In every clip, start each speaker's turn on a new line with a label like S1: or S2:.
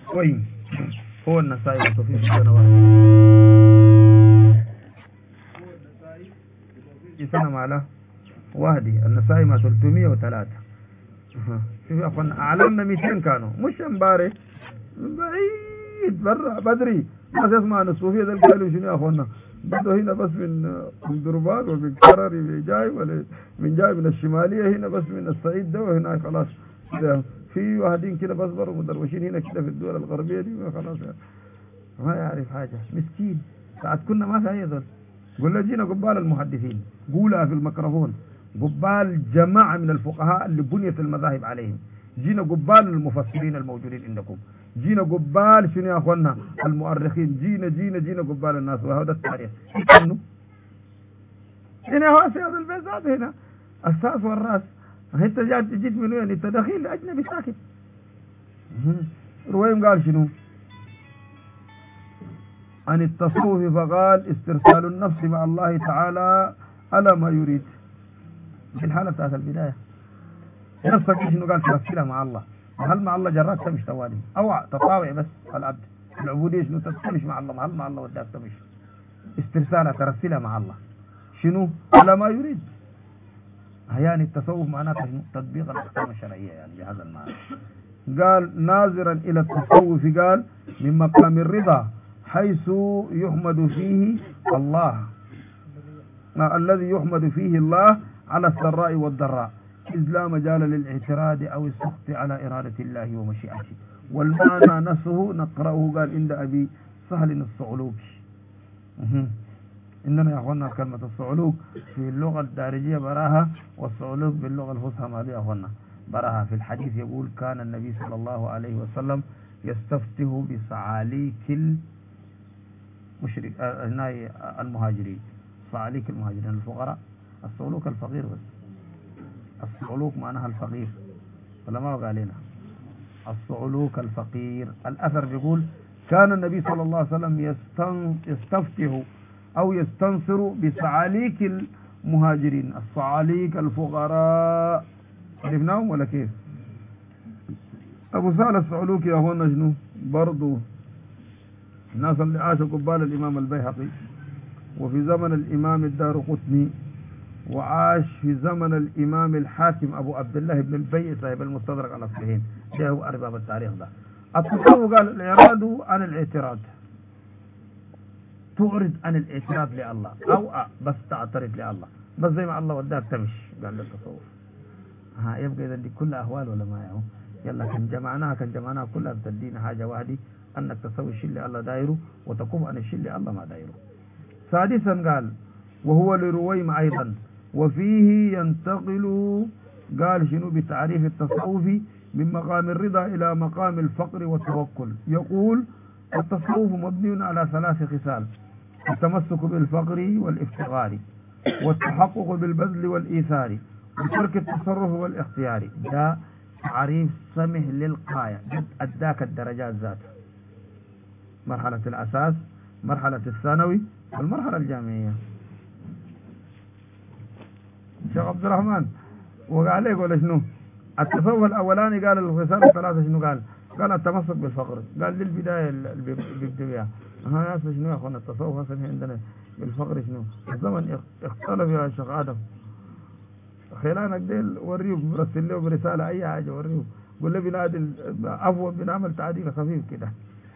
S1: وين هو النسائي وتوفيق سنة واحدة سنة معله واحدة. النسائي ما 303. شوف يا أخوان أعلمنا 200 كانوا مش امبارح بعيد برا بدري ما يسمع عن الصوفية ده قالوا شنو يا أخوانا بدو هنا بس من دربان ومن كرري من جاي ولا من جاي من الشمالية هنا بس من الصعيد ده وهنا خلاص في واحدين كده بس برا مدروشين هنا كده في الدول الغربية دي خلاص ما يعرف حاجة مسكين. ساعات كنا ما في أي ذل قلنا جينا قبال المحدثين قولها في الميكروفون قبال جماعة من الفقهاء اللي بنيت المذاهب عليهم جينا قبال المفسرين الموجودين عندكم جينا قبال شنو يا اخوانا المؤرخين جينا قبال الناس وهذا التاريخ انه هنا هو سيد البيزات هنا الساس والراس انت جيت من وين انت دخيل اجنبي ساكت. رويم قال شنو عن التصوف فقال استرسال النفس مع الله تعالى على ما يريد في الحالة بتاعت البداية نفسك شنو قال ترسلها مع الله هل مع الله جراك تمش توالي او تطاوع بس العبد العبودية شنو تمش مع الله هل مع الله وداك تمش استرسالها ترسلها مع الله شنو على ما يريد. يعني التصوف معناته شنو تطبيق الأحكام الشرعية يعني بهذا المعنى. قال ناظرا إلى التصوف قال من مقام الرضا حيث يحمد فيه الله الذي يحمد فيه الله على السراء والضراء إذ لا مجال للاعتراض أو السخط على إرادة الله ومشيئته. والمعنى نفسه نقرأه قال عند أبي سهل الصعلوكي. إننا يا أخوانا كلمة الصعلوك في اللغة الدارجية براها والصعلوك باللغة الفصحى ما دي أخوانا براها. في الحديث يقول كان النبي صلى الله عليه وسلم يستفتح بصعاليك المهاجرين صعاليك المهاجرين الفقراء. الصعلوك الفقير بس الصعلوك معناها الفقير فلما قال لنا الصعلوك الفقير. الأثر بيقول كان النبي صلى الله عليه وسلم يستفتح أو يستنصر بصعاليك المهاجرين الصعاليك الفقراء عرفناهم ولا كيف. أبو سهل الصعلوكي هنا شنو برضو الناس اللي عاشوا قبال الإمام البيهقي وفي زمن الإمام الدارقطني وعاش في زمن الإمام الحاكم أبو عبد الله بن البي صاحب المستدرك على الصحيحين ده هو أرباب التاريخ ده. التصوف قال الإعراض عن الاعتراض تعرض عن الاعتراض لله أو بس تعترض لله بس زي ما الله وداك تمشي قال للتصوف. يبقى إذا دي كل أهوال ولا ما يهو يلا كان جمعناها كلها بتدينا حاجة واحدة أنك تسوي الشيء اللي الله دايره وتقوم عن الشيء اللي الله ما دايره. سادسا قال وهو لرويم أيضا وفيه ينتقل قال شنو بتعريف التصوف من مقام الرضا إلى مقام الفقر والتوكل. يقول التصوف مبني على 3 خصال التمسك بالفقر والافتقار والتحقق بالبذل والإيثار وترك التصرف والاختيار. ده تعريف سمح للغاية أداك الدرجات ذاتها مرحلة الأساس مرحلة الثانوي والمرحلة الجامعية. شيخ عبد الرحمن وقال عليك ولا شنو التصوف الأولاني قال الخصال ال3 شنو قال التمسك بالفقر قال للبداية اللي بيبدأ بها يا شنو يا أخوانا التصوف هسه عندنا بالفقر شنو الزمن اختلف يا شيخ آدم خلانك ديل وريه برسل له برسالة أي حاجة وريه قول له بنادي عفوا بنعمل تعديل خفيف كده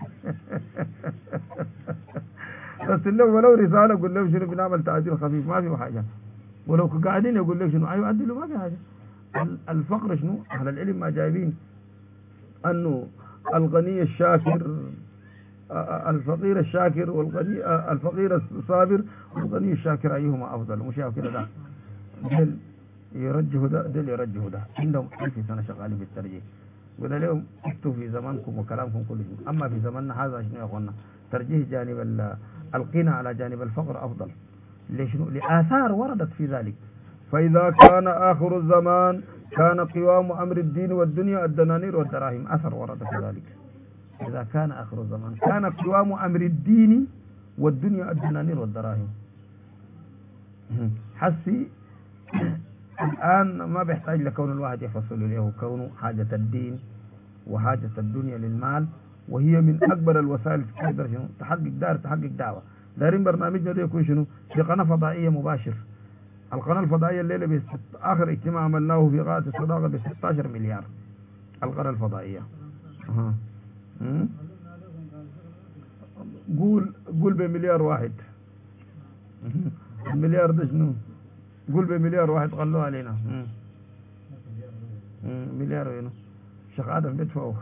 S1: رسل له ولو رسالة قول له شنو بنعمل تعديل خفيف ما في حاجة ولو قاعدين يقول لك شنو أيوة عدلوا ما في حاجة. الفقر شنو أهل العلم ما جايبين أنه الغني الشاكر الفقير الشاكر والغني الفقير الصابر والغني الشاكر أيهما أفضل مش كده ده دل يرجه ده عندهم 1000 سنة شغالين بالترجيح. قلنا لهم اكتوا في زمانكم وكلامكم كل شيء أما في زماننا هذا شنو يا أخوانا ترجيح جانب القنى على جانب الفقر أفضل. ليش لآثار وردت في ذلك. فإذا كان آخر الزمان كان قوام أمر الدين والدنيا الدنانير والدراهم أثر ورد في ذلك. إذا كان آخر الزمان كان قوام أمر الدين والدنيا الدنانير والدراهم. حسي الآن ما بيحتاج لكون الواحد يفصل له كونه حاجة الدين وحاجة الدنيا للمال وهي من أكبر الوسائل تقدر شنو تحقق دعوة. دايرين برنامجنا ده يكون شنو في قناة فضائية مباشر. القناة الفضائية الليلة آخر اجتماع عملناه في غاية الصداقة ب 16 مليار القناة الفضائية. أه. قول بمليار واحد. المليار ده شنو؟ قول بمليار واحد قالوا علينا. مليار وينه؟ الشيخ آدم بيدفعوا.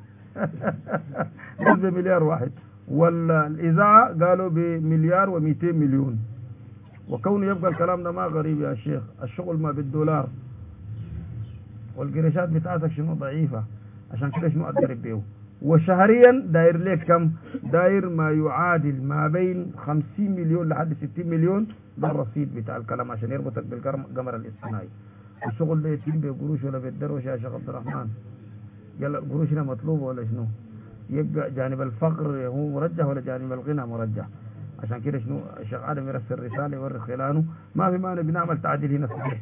S1: قول بمليار واحد. ولا الإذاعة قالوا بمليار و200 مليون. وكونه يبقى الكلام ده ما غريب يا شيخ، الشغل ما بالدولار والقرشات بتاعتك شنو ضعيفة، عشان كده شنو أقدر بيه. وشهريا داير لك كم؟ داير ما يعادل ما بين 50 مليون لحد 60 مليون. ده الرصيد بتاع الكلام عشان يربطك بالقمر الاصطناعي. الشغل ده يتم بقروش ولا بالدروش يا شيخ عبد الرحمن؟ يلا القروش هنا مطلوبة ولا شنو؟ يبقى جانب الفقر هو مرجح ولا جانب الغنى مرجح؟ عشان كده شنو الشيخ آدم يرسل رسالة يوري خلانه ما في مانع بنعمل تعديل هنا صحيح.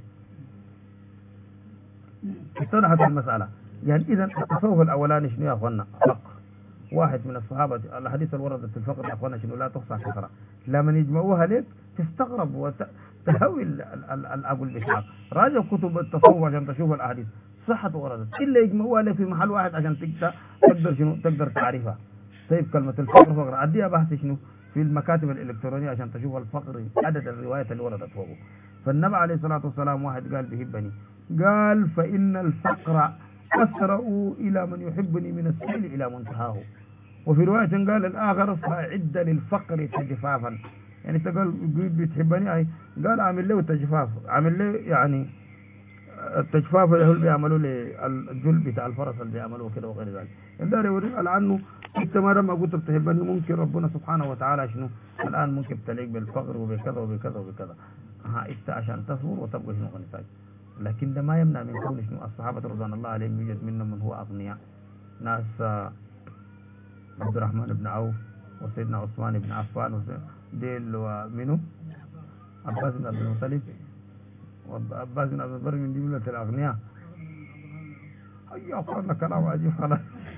S1: اتضحت المسألة. يعني إذا التصوف الأولاني شنو يا أخوانا؟ فقر. واحد من الصحابة الحديث اللي وردت في الفقر يا أخوانا شنو لا تحصى كثرة. لما يجمعوها لك تستغرب وتهوي الأبو البشاق. راجع كتب التصوف عشان تشوف الأحاديث صحة وردت، إلا يجمعوها لك في محل واحد عشان تقدر شنو تقدر تعرفها. طيب كلمة الفقر فقر أديها بحث شنو في المكاتب الإلكترونية عشان تشوف الفقر عدد الروايات اللي وردت فوقه. فالنبي عليه الصلاة والسلام واحد قال بيحبني، قال فإن الفقر أسرع إلى من يحبني من السيل إلى منتهاه. وفي رواية قال الآخر فأعد للفقر تجفافا. يعني انت قال بتحبني أي قال عامل له تجفاف، عامل له يعني التجفاف اللي بيعملوا للجل بتاع الفرس اللي بيعملوه كده وغير ذلك. الدار يوري عنه انت ما لما قلت بتحبني ممكن ربنا سبحانه وتعالى شنو الآن ممكن تليق بالفقر وبكذا وبكذا وبكذا. ها انت عشان تصبر وتبقى شنو غنساج. لكن ده ما يمنع من كون شنو الصحابة رضوان الله عليهم يوجد منهم من هو أغنياء. ناس عبد الرحمن بن عوف وسيدنا عثمان بن عفان ديل ومنو عباس بن عبد المطلب وعباس بن عبد البر من جملة الأغنياء. هيا أخوانا كلام عجيب خلاص.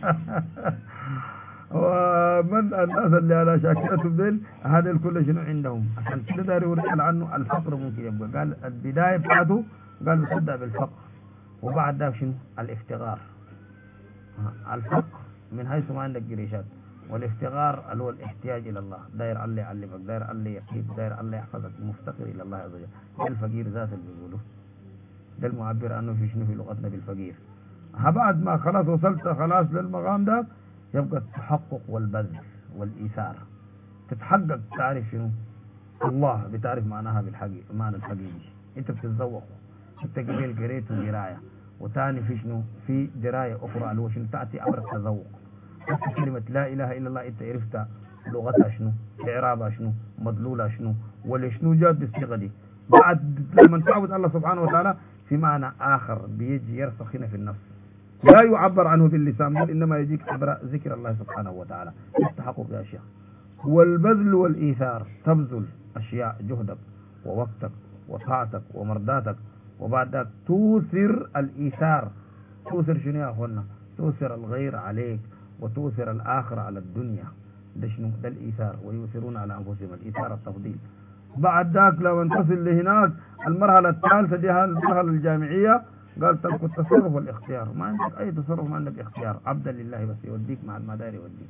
S1: ومن الناس اللي على شاكلتهم ديل هذا الكل شنو عندهم. عشان كده داري يقول عنه الفقر ممكن يبقى. قال البداية بتاعته قال بتبدأ بالفقر وبعد ذلك شنو الافتقار. الفقر من حيث ما عندك قريشات، والافتقار اللي هو الاحتياج الى الله. داير الله يعلمك، داير الله يحييك، داير الله يحفظك، مفتقر الى الله عز وجل. ده الفقير ذات اللي بيقولوه، ده المعبر عنه في شنو في لغتنا بالفقير. بعد ما خلاص وصلت خلاص للمقام ده يبقى التحقق والبذل والايثار. تتحقق تعرف شنو الله، بتعرف معناها بالحقيقة، معنى الحقيقي. انت بتتذوق، انت قبل قريت درايه، وثاني في شنو في درايه اخرى اللي هو شنو تاتي امر التذوق. كلمه لا اله الا الله انت عرفتها لغتها شنو، اعرابها شنو، مدلولها شنو، ولشنو جات بالصيغه دي. بعد لما تعبد الله سبحانه وتعالى في معنى اخر بيجي يرسخ هنا في النفس، لا يعبر عنه باللسان بل انما يجيك عبر ذكر الله سبحانه وتعالى. التحقق يا شيخ. والبذل والايثار، تبذل اشياء جهدك ووقتك وطاعتك ومرداتك، وبعد ذلك توثر الإيثار. توثر شنو يا أخوانا؟ توثر الغير عليك وتوثر الآخر على الدنيا. ده شنو؟ ده الإيثار. ويؤثرون على أنفسهم، الإيثار التفضيل. بعد ذلك لما تصل لهناك المرحلة الثالثة دي المرحلة الجامعية، قال ترك التصرف والاختيار. ما عندك أي تصرف، ما عندك اختيار، عبدا لله بس يوديك مع المدار يوديك.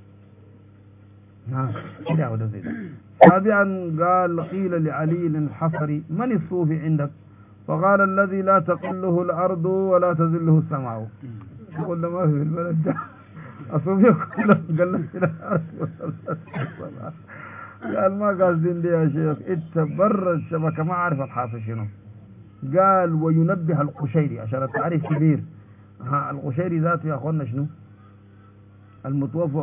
S1: كده هو ده زي ده. سابعا قال قيل لعلي الحصري من الصوفي عندك؟ فقال الذي لا تقله الأرض ولا تزله السماء. يقول له ما في البلد ده الصوفي قال له قال ما قاصدين دي يا شيخ، انت بر الشبكة ما عارف الحاصل شنو. قال وينبه القشيري عشان التعريف كبير. القشيري ذاته يا اخوانا شنو المتوفى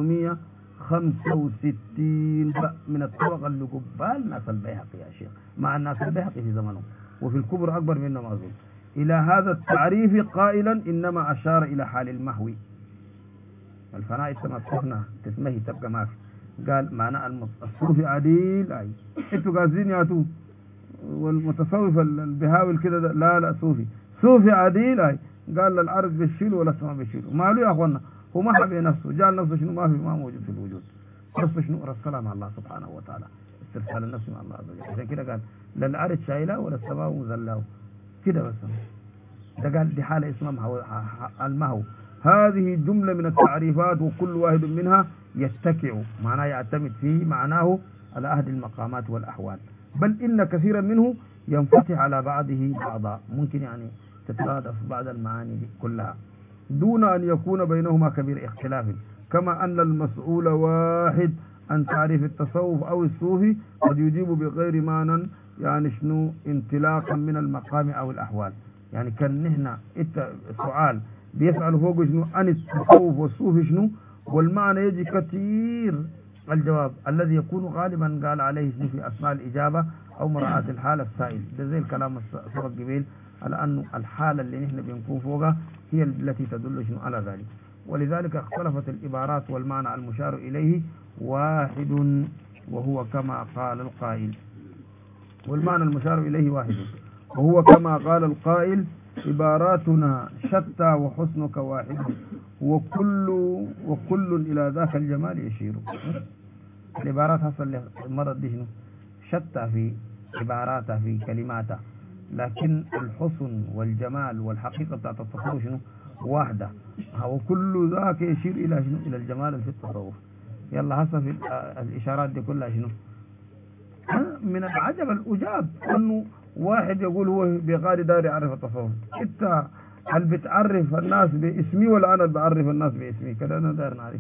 S1: 465 من الطبقة اللي قبال ناس البيهقي يا شيخ، مع الناس البيهقي في زمنه، وفي الكبر أكبر منه ما أظن. إلى هذا التعريف قائلا إنما أشار إلى حال المهوي. الفناء السماء تسمهي تبقى ما في. قال معنى الصوفي عديل أي انتوا قاصدين ياتوا والمتصوف البهاوي كده لا صوفي عديل أي. قال العرض بيشيله ولا السماء بيشيله. ماله يا أخوانا هو ما حب نفسه، جعل نفسه شنو ما موجود في الوجود. نفسه شنو رسله مع الله سبحانه وتعالى، استرسال النفس مع الله عز وجل. عشان كده قال لا الأرض شايلاه ولا السماء مزلاه كده بس. ده قال دي حالة اسمها المهو. هذه جملة من التعريفات وكل واحد منها يتكئ معناه يعتمد فيه معناه على أهل المقامات والأحوال، بل إن كثيرا منه ينفتح على بعضه بعضا، ممكن يعني تترادف بعض المعاني دي كلها دون أن يكون بينهما كبير اختلاف، كما أن المسؤول واحد عن تعريف التصوف أو الصوفي قد يجيب بغير معنى يعني شنو انطلاقا من المقام أو الأحوال. يعني كان نحن سؤال بيسأل فوق شنو عن التصوف والصوفي شنو، والمعنى يجي كثير الجواب الذي يكون غالبا قال عليه شنو في أثناء الإجابة أو مراعاة الحالة السائل. ده زي الكلام السبق قبيل على أن الحالة اللي نحن بنكون فوقها هي التي تدل شنو على ذلك. ولذلك اختلفت العبارات والمعنى المشار إليه واحد وهو كما قال القائل. والمعنى المشار إليه واحد وهو كما قال القائل عباراتنا شتى وحسنك واحد وكل إلى ذاك الجمال يشير. العبارات حصل المرض دي شنو شتى في عباراتها في كلماتها، لكن الحسن والجمال والحقيقة بتاعت التصوف شنو واحدة، وكل ذاك يشير إلى شنو إلى الجمال في التصوف. يلا هسه في الإشارات دي كلها شنو من العجب الأجاب أنه واحد يقول هو بغير دار يعرف التصوف. انت هل بتعرف الناس باسمي ولا انا اللي بعرف الناس باسمي؟ كده انا داير نعرف.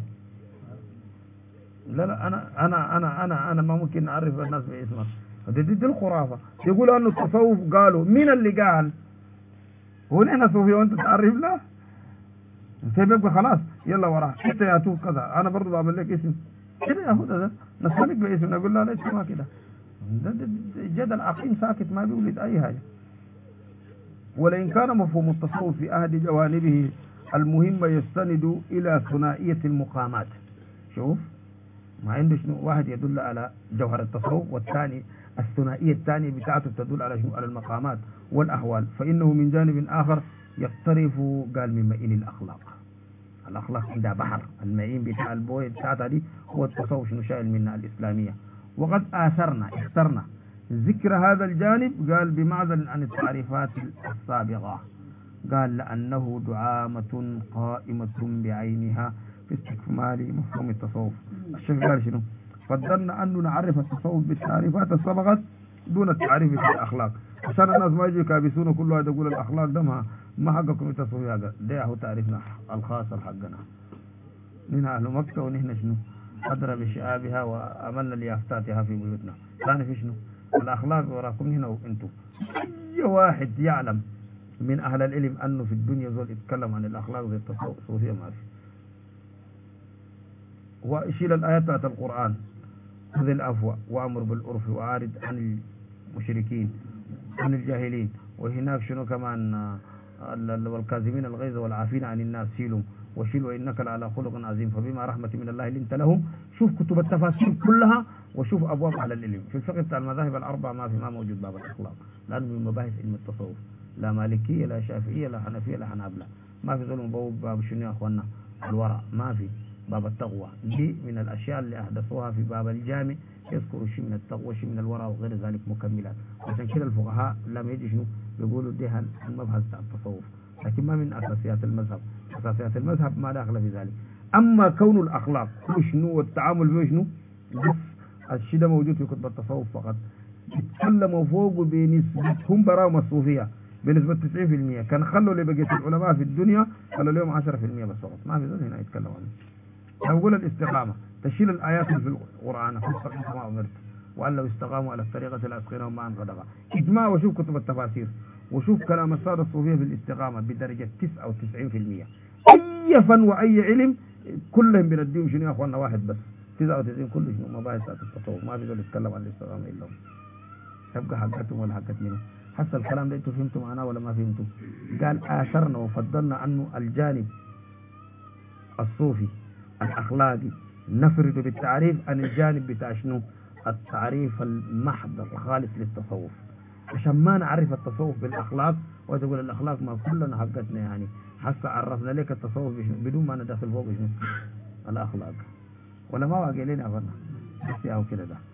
S1: لا انا ما ممكن اعرف الناس باسمك. دي الخرافه. يقول انه التصوف قالوا مين اللي قال؟ هو نحن صوفي وانت تعرف له؟ انت بيبقى خلاص يلا وراه انت يا توف كذا انا برضه بعمل لك اسم كده يا هو ده نسالك باسم نقول لا ليش ما كده. ده جدل عقيم ساكت ما بيولد اي حاجه. ولئن كان مفهوم التصوف في أحد جوانبه المهمة يستند إلى ثنائية المقامات. شوف ما عنده شنو واحد يدل على جوهر التصوف والثاني الثنائية الثانية بتاعته تدل على شنو على المقامات والأحوال، فإنه من جانب آخر يقترف قال من مئين الأخلاق. الأخلاق عندها بحر المئين بتاع البوي بتاعتها دي هو التصوف شنو شايل منها الإسلامية. وقد اخترنا ذكر هذا الجانب قال بمعزل عن التعريفات السابقة، قال لأنه دعامة قائمة بعينها في استكمال مفهوم التصوف. الشيخ قال شنو قدرنا أن نعرف التصوف بالتعريفات السبقت دون التعريف بالأخلاق عشان الناس ما يجوا كابسون كل واحد يقول الأخلاق ده ما حقكم التصوف. هذا ده هو تعريفنا الخاص حقنا. نحن أهل مكة ونحن شنو أدرى بشعابها وأملنا ليافتاتها في بيوتنا. ثاني في شنو الأخلاق وراكم هنا وانتم. أي واحد يعلم من أهل العلم أنه في الدنيا زول يتكلم عن الأخلاق زي التصوف صوفية ما في. وشيل الآيات بتاعت القرآن خذ العفو وأمر بالعرف وأعرض عن المشركين عن الجاهلين. وهناك شنو كمان والكاظمين الغيظ والعافين عن الناس شيلهم وشيل وإنك لعلى خلق عظيم فبما رحمة من الله لنت لهم. شوف كتب التفاسير كلها وشوف أبواب أهل العلم في الفقه بتاع المذاهب الأربعة ما موجود باب الأخلاق، لأنه من مباحث علم التصوف لا مالكية لا شافعية لا حنفية لا حنابلة. ما في ظلم باب شنو يا أخوانا الورع، ما في باب التقوى. دي من الأشياء اللي أحدثوها في باب الجامع يذكروا شيء من التقوى شيء من الورع وغير ذلك مكملات. عشان كده الفقهاء لما يجي شنو بيقولوا ده المبحث بتاع التصوف، لكن ما من أساسيات المذهب. أساسيات المذهب ما داخل في ذلك. أما كون الأخلاق هو شنو والتعامل فيه شنو بس الشيء ده موجود في كتب التصوف فقط. يتكلموا فوق بنسبتهم براهم الصوفية بنسبة 90%. كان خلوا لبقية العلماء في الدنيا خلوا لهم 10% بس فقط. ما في ذلك هنا يتكلموا عنه. نقول الاستقامة تشيل الآيات في القرآن فاستقم كما أمرت وأن لو استقاموا على الطريقة لأسقيناهم معا غدقا. إجماع وشوف كتب التفاسير وشوف كلام السادة الصوفية في الاستقامة بدرجة 99%. أي فن وأي علم كلهم بنديهم شنو يا أخوانا واحد بس 99 كله شنو مباحث بتاعت التصوف. ما في ذول يتكلم عن الاستقامة إلا هم. تبقى حقتهم ولا حقت منهم. حتى الكلام ده انتوا فهمتوا معنا ولا ما فهمتوا؟ قال آثرنا وفضلنا أنه الجانب الصوفي الأخلاقي نفرد بالتعريف عن الجانب بتاع شنو التعريف المحض الخالص للتصوف، عشان ما نعرف التصوف بالأخلاق وتقول الأخلاق ما كلنا حقتنا يعني حتى عرفنا لك التصوف بدون ما ندخل فوق شنو الأخلاق، ولا ما واقع لنا أخوانا بس أو كده ده.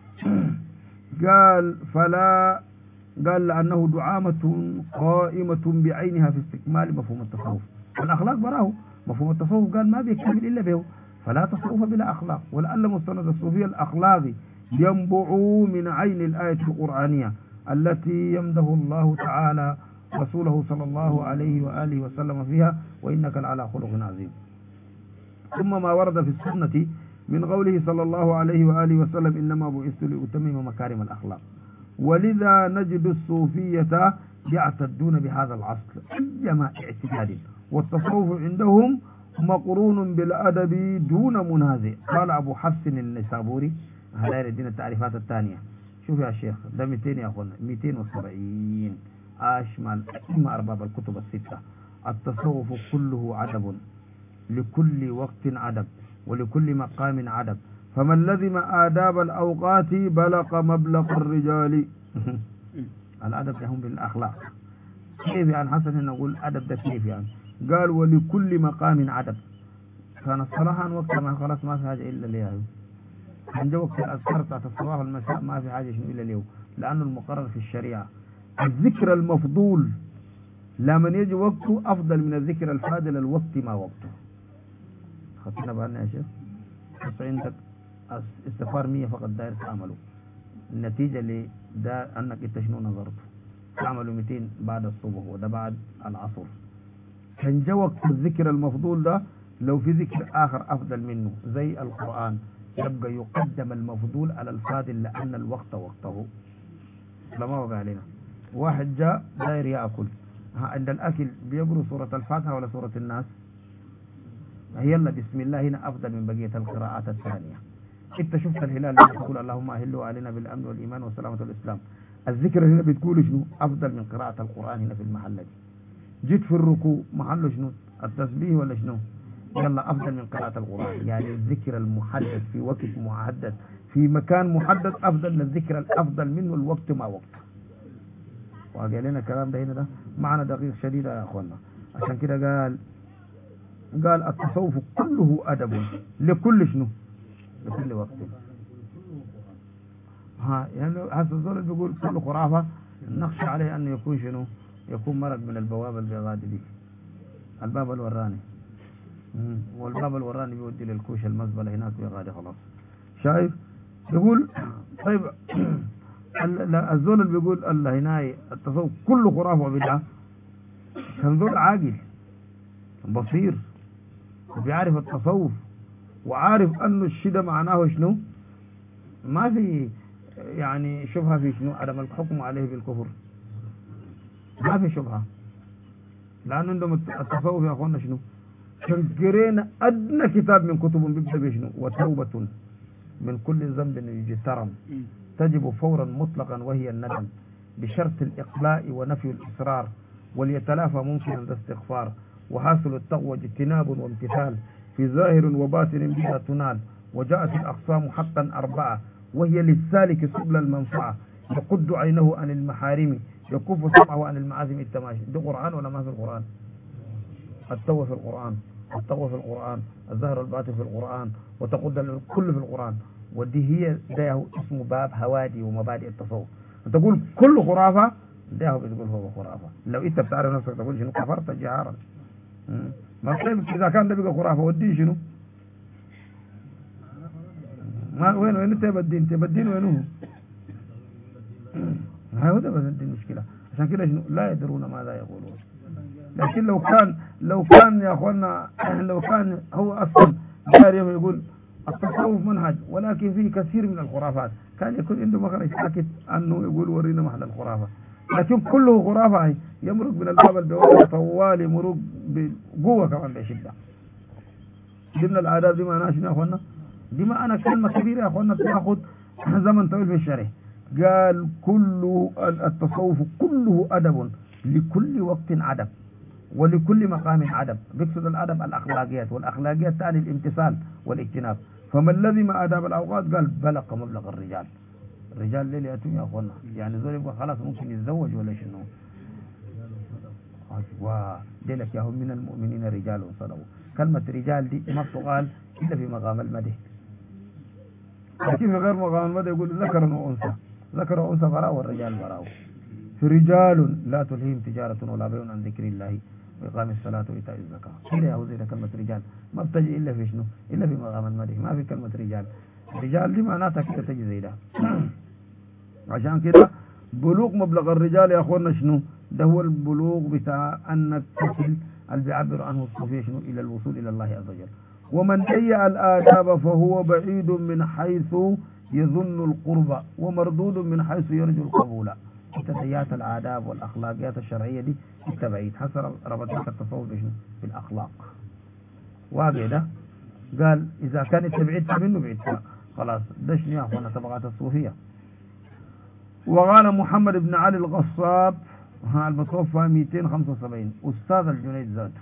S1: قال فلا، قال لأنه دعامة قائمة بعينها في استكمال مفهوم التصوف. الأخلاق براه مفهوم التصوف قال ما بيكمل إلا به، فلا تصوف بلا أخلاق. ولعل مستند الصوفية الأخلاقي ينبع من عين الآية القرآنية التي يمده الله تعالى رسوله صلى الله عليه وآله وسلم فيها وإنك لعلى خلق عظيم. ثم ما ورد في السنة من قوله صلى الله عليه وآله وسلم إنما بعثت لأتمم مكارم الأخلاق. ولذا نجد الصوفية يعتدون بهذا العصر أيما اعتداد، والتصوف عندهم مقرون بالأدب دون منازع. قال أبو حفص النسابوري، هذا يدينا التعريفات الثانية. شوف يا شيخ ده 200 يا أخوانا 270 أشمل أئمة أرباب الكتب الستة. التصوف كله عدب، لكل وقت عدب ولكل مقام عدب، فمن لزم آداب الأوقات بلغ مبلغ الرجال. الأدب يهم بالأخلاق. كيف يعني حسن نقول أدب ده كيف يعني؟ قال ولكل مقام عدب. كان الصلاة وقت ما خلاص ما في حاجة إلا ليه، عند وقت الأذكار بتاعت الصباح والمساء ما في حاجة شنو إلا ليه، لأنه المقرر في الشريعة الذكر المفضول لمن يجي وقته أفضل من الذكر الفاضل الوقت ما وقته. خطينا بأننا يا شيخ بس عندك استفار 100 فقط داير تعمله، النتيجة اللي ده أنك إنت شنو نظرته تعملوا 200 بعد الصبح وده بعد العصر. كان جا وقت الذكر المفضول ده لو في ذكر آخر أفضل منه زي القرآن يبقى يقدم المفضول على الفاضل لأن الوقت وقته. لما وقع علينا واحد جاء داير يأكل، عند الأكل بيقرأ سورة الفاتحة ولا سورة الناس؟ يلا بسم الله هنا أفضل من بقية القراءات الثانية. انت شفت الهلال تقول اللهم أهله علينا بالأمن والإيمان والسلامة والإسلام، الذكر هنا بتقول شنو أفضل من قراءة القرآن هنا في المحل دي. جيت في الركوع محله شنو التسبيح ولا شنو؟ يلا أفضل من قراءة القرآن. يعني الذكر المحدد في وقت محدد في مكان محدد أفضل من الذكر الأفضل منه الوقت ما وقت. وقال لنا الكلام ده هنا ده معنى دقيق شديد يا أخوانا. عشان كده قال التصوف كله أدب لكل شنو لكل وقت. يعني هذا الزول بيقول كل خرافة نخشى عليه أن يكون شنو يكون مرض من البوابة البيغادي دي، الباب الوراني، والباب الوراني بيودي للكوش المزبلة هناك بيغادي خلاص. شايف يقول طيب الزول اللي بيقول الله هناي التصوف كله خرافة وبدعة كان زول عاقل بصير وبيعرف التصوف وعارف أنه الشدة معناه شنو، ما في يعني شبهة في شنو عدم الحكم عليه بالكفر، ما في شبهة. لأنه عندهم التصوف يا أخوانا شنو كان قرينا أدنى كتاب من كتبهم بيبدأ بشنو وتوبة من كل ذنب يجترم تجب فورا مطلقا وهي الندم بشرط الإقلاء ونفي الإصرار وليتلافى ممكن الاستغفار وحاصل التقوى اجتناب وامتثال في ظاهر وباطن بها تنال. وجاءت الأقسام حقا 4 وهي للسالك سبل المنفعة يقد عينه عن المحارم يكف سمعه عن المعازم التماشي. ده قرآن ولا ما في القرآن؟ التوبة في القرآن، التقوى في القرآن، الظاهر والباطن في القرآن، وتقد الكل في القرآن. ودي هي ده اسمه باب هوادي ومبادئ التصوف. تقول كل خرافة ده هو بتقول هو خرافة. لو انت بتعرف نفسك تقول شنو كفرت جهارا. ما طيب اذا كان ده بقى خرافة ودي شنو؟ ما وين انت تبدين وينه؟ هذا بس دي المشكلة. عشان كده شنو لا يدرون ماذا يقولون. لكن لو كان يا اخوانا لو كان هو اصلا داري يقول التصوف منهج ولكن فيه كثير من الخرافات كان يكون عنده مخرج ساكت انه يقول ورينا محل الخرافه. لكن كله خرافه يمرق من الباب البوابه طوال يمرق بقوه كمان بشده. ضمن الآداب دي معناها شنو يا اخوانا؟ دي معنى كلمه كبيره يا اخوانا بتاخذ زمن طويل في الشرح. قال كل التصوف كله أدب لكل وقت عدب ولكل مقام عدب. بيقصد الأدب الأخلاقيات، والأخلاقيات تعني الامتثال والاجتناب. فما الذي ما آداب الأوقات قال بلغ مبلغ الرجال. الرجال ليه يأتون يا أخوانا؟ يعني زول يبقى خلاص ممكن يتزوج ولا شنو؟ أيوة ديلك يا هم من المؤمنين رجال صدقوا. كلمة رجال دي ما تقال إلا في مقام المدح، لكن في غير مقام المدح يقول ذكر وأنثى، ذكر وأنثى براء والرجال براء. في رجال لا تلهيهم تجارة ولا بيع عن ذكر الله وإقام الصلاة وإيتاء الزكاة. إلا يا زي كلمة رجال ما بتجي إلا في شنو؟ إلا في مقام المدح، ما في كلمة رجال. رجال دي معناتها كده تجي زي ده. عشان كده بلوغ مبلغ الرجال يا أخوانا شنو؟ ده هو البلوغ بتاع أنك تصل اللي بيعبر عنه الصوفية شنو؟ إلى الوصول إلى الله عز وجل. ومن ضيع الآداب فهو بعيد من حيث يظن القرب ومردود من حيث يرجو القبول. انت ضيعت الآداب والأخلاقيات الشرعية دي انت بعيد. حسب ربطك التصوف بشنو؟ بالأخلاق. واقع ده قال إذا كان انت بعيدت منه بعيدت خلاص. ده شنو يا أخوانا طبقات الصوفية. وقال محمد بن علي الغصاب المتوفى 275 أستاذ الجنيد ذاته.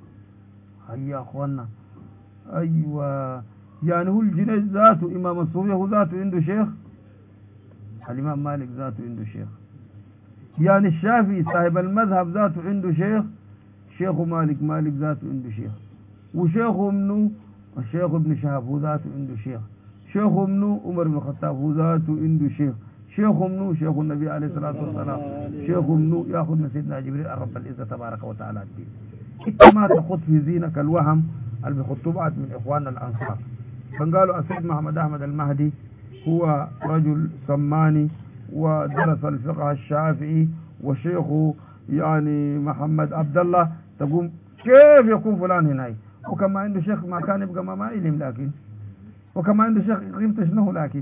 S1: هيا أخوانا أيوة يعني هو الجنيد ذاته إمام الصوفية هو ذاته عنده شيخ. الإمام مالك ذاته عنده شيخ. يعني الشافعي صاحب المذهب ذاته عنده شيخ. شيخ مالك ذاته عنده شيخ. وشيخه منه الشيخ ابن شهاب هو ذاته عنده شيخ. شيخه منه عمر بن الخطاب هو ذاته عنده شيخ. شيخ منه شيخ النبي عليه الصلاة والسلام. شيخ منه يأخذ من سيدنا جبريل الرب العزة تبارك وتعالى. انت ما تخط في زينك الوهم اللي بيخطوا بعض من إخواننا الأنصار. فقالوا السيد محمد أحمد المهدي هو رجل سماني ودرس الفقه الشافعي وشيخه يعني محمد عبد الله. تقوم كيف يكون فلان هنا؟ وكما عنده شيخ ما كان يبقى ما علم، لكن وكما عنده شيخ قيمته شنو؟ لكن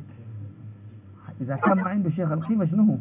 S1: إذا كان ما عنده شيخ القيمة شنو؟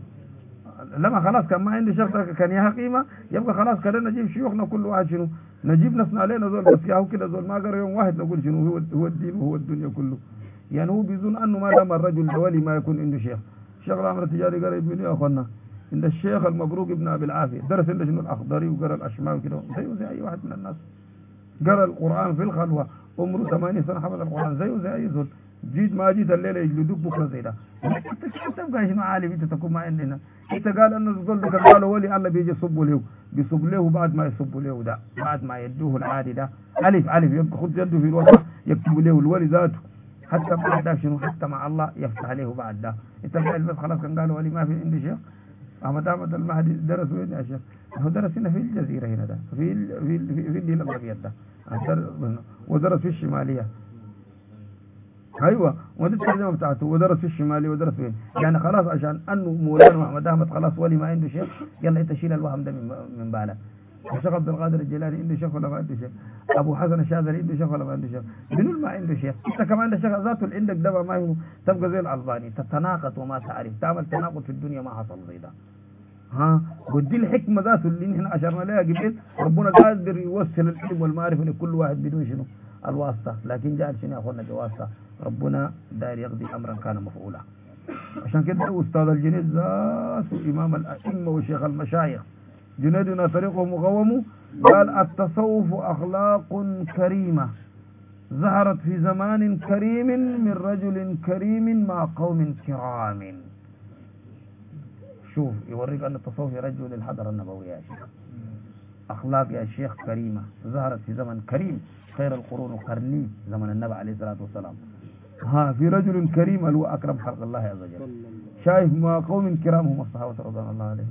S1: لما خلاص كان ما عنده شيخ كان ياها قيمة يبقى خلاص كده نجيب شيوخنا كل واحد شنو؟ نجيب نفسنا علينا زول بس ياهو كده زول ما قرر يوم واحد نقول شنو هو الدين وهو الدنيا كله. يعني هو بيظن أنه ما دام الرجل ولي ما يكون عنده شيخ. الشيخ الأمر التجاري قريب مني يا أخوانا عند الشيخ المبروك ابن أبي العافية درس عنده شنو الأخضري وقرأ الأشماوي كده زي أي واحد من الناس. قرأ القرآن في الخلوة عمره 8 سنة حفظ القرآن زي أي زول. جيت ما جيت الليلة يجلدوك بكرة زي ده. انت تبقى شنو عالم انت تكون ما عندنا. انت قال ان الزول ده قالوا ولي الله بيجي يصب له بيصب له بعد ما يصب له ده بعد ما يدوه العادي ده الف يبقى خد يده في الوسط يكتب له الولي ذاته حتى بعد ده شنو حتى مع الله يفتح عليه بعد ده. انت قال بس خلاص كان قالوا ولي ما في عندي شيخ. احمد المهدي درس وين يا شيخ؟ هو درس هنا في الجزيرة هنا ده في النيل الابيض ده ودرس في الشمالية. ايوه ودي الترجمه بتاعته ودرس في الشمالي ودرس فين. يعني خلاص عشان انه مولانا محمد احمد خلاص ولي ما عنده شيخ يلا انت شيل الوهم ده من بالك. الشيخ عبد القادر الجيلاني عنده شيخ ولا ما عنده شيخ؟ ابو حسن الشاذلي عنده شيخ ولا ما عنده شيخ؟ منو ما عنده شيخ؟ انت كمان عندك شيخ ذاته اللي عندك ده ما هو تبقى زي الالباني تتناقض وما تعرف تعمل تناقض في الدنيا ما حصل زي ده. ها ودي الحكمه ذاته اللي نحن اشرنا لها قبل. ربنا قادر يوصل العلم والمعرفه لكل واحد بدون شنو؟ الواسطه. لكن جعل شنو يا اخوانا بواسطه. ربنا داير يقضي امرا كان مفعولا. عشان كده استاذ الجنيد ذاته امام الائمه وشيخ المشايخ جنيدنا طريقه مقوم. قال التصوف اخلاق كريمه ظهرت في زمان كريم من رجل كريم مع قوم كرام. شوف يوريك ان التصوف يرجع للحضره النبويه يا شيخ. اخلاق يا شيخ كريمه ظهرت في زمن كريم خير القرون قرني زمن النبي عليه الصلاه والسلام. في رجل كريم هو اكرم خلق الله عز وجل. شايف ما قوم كرام هم الصحابه رضوان الله عليهم.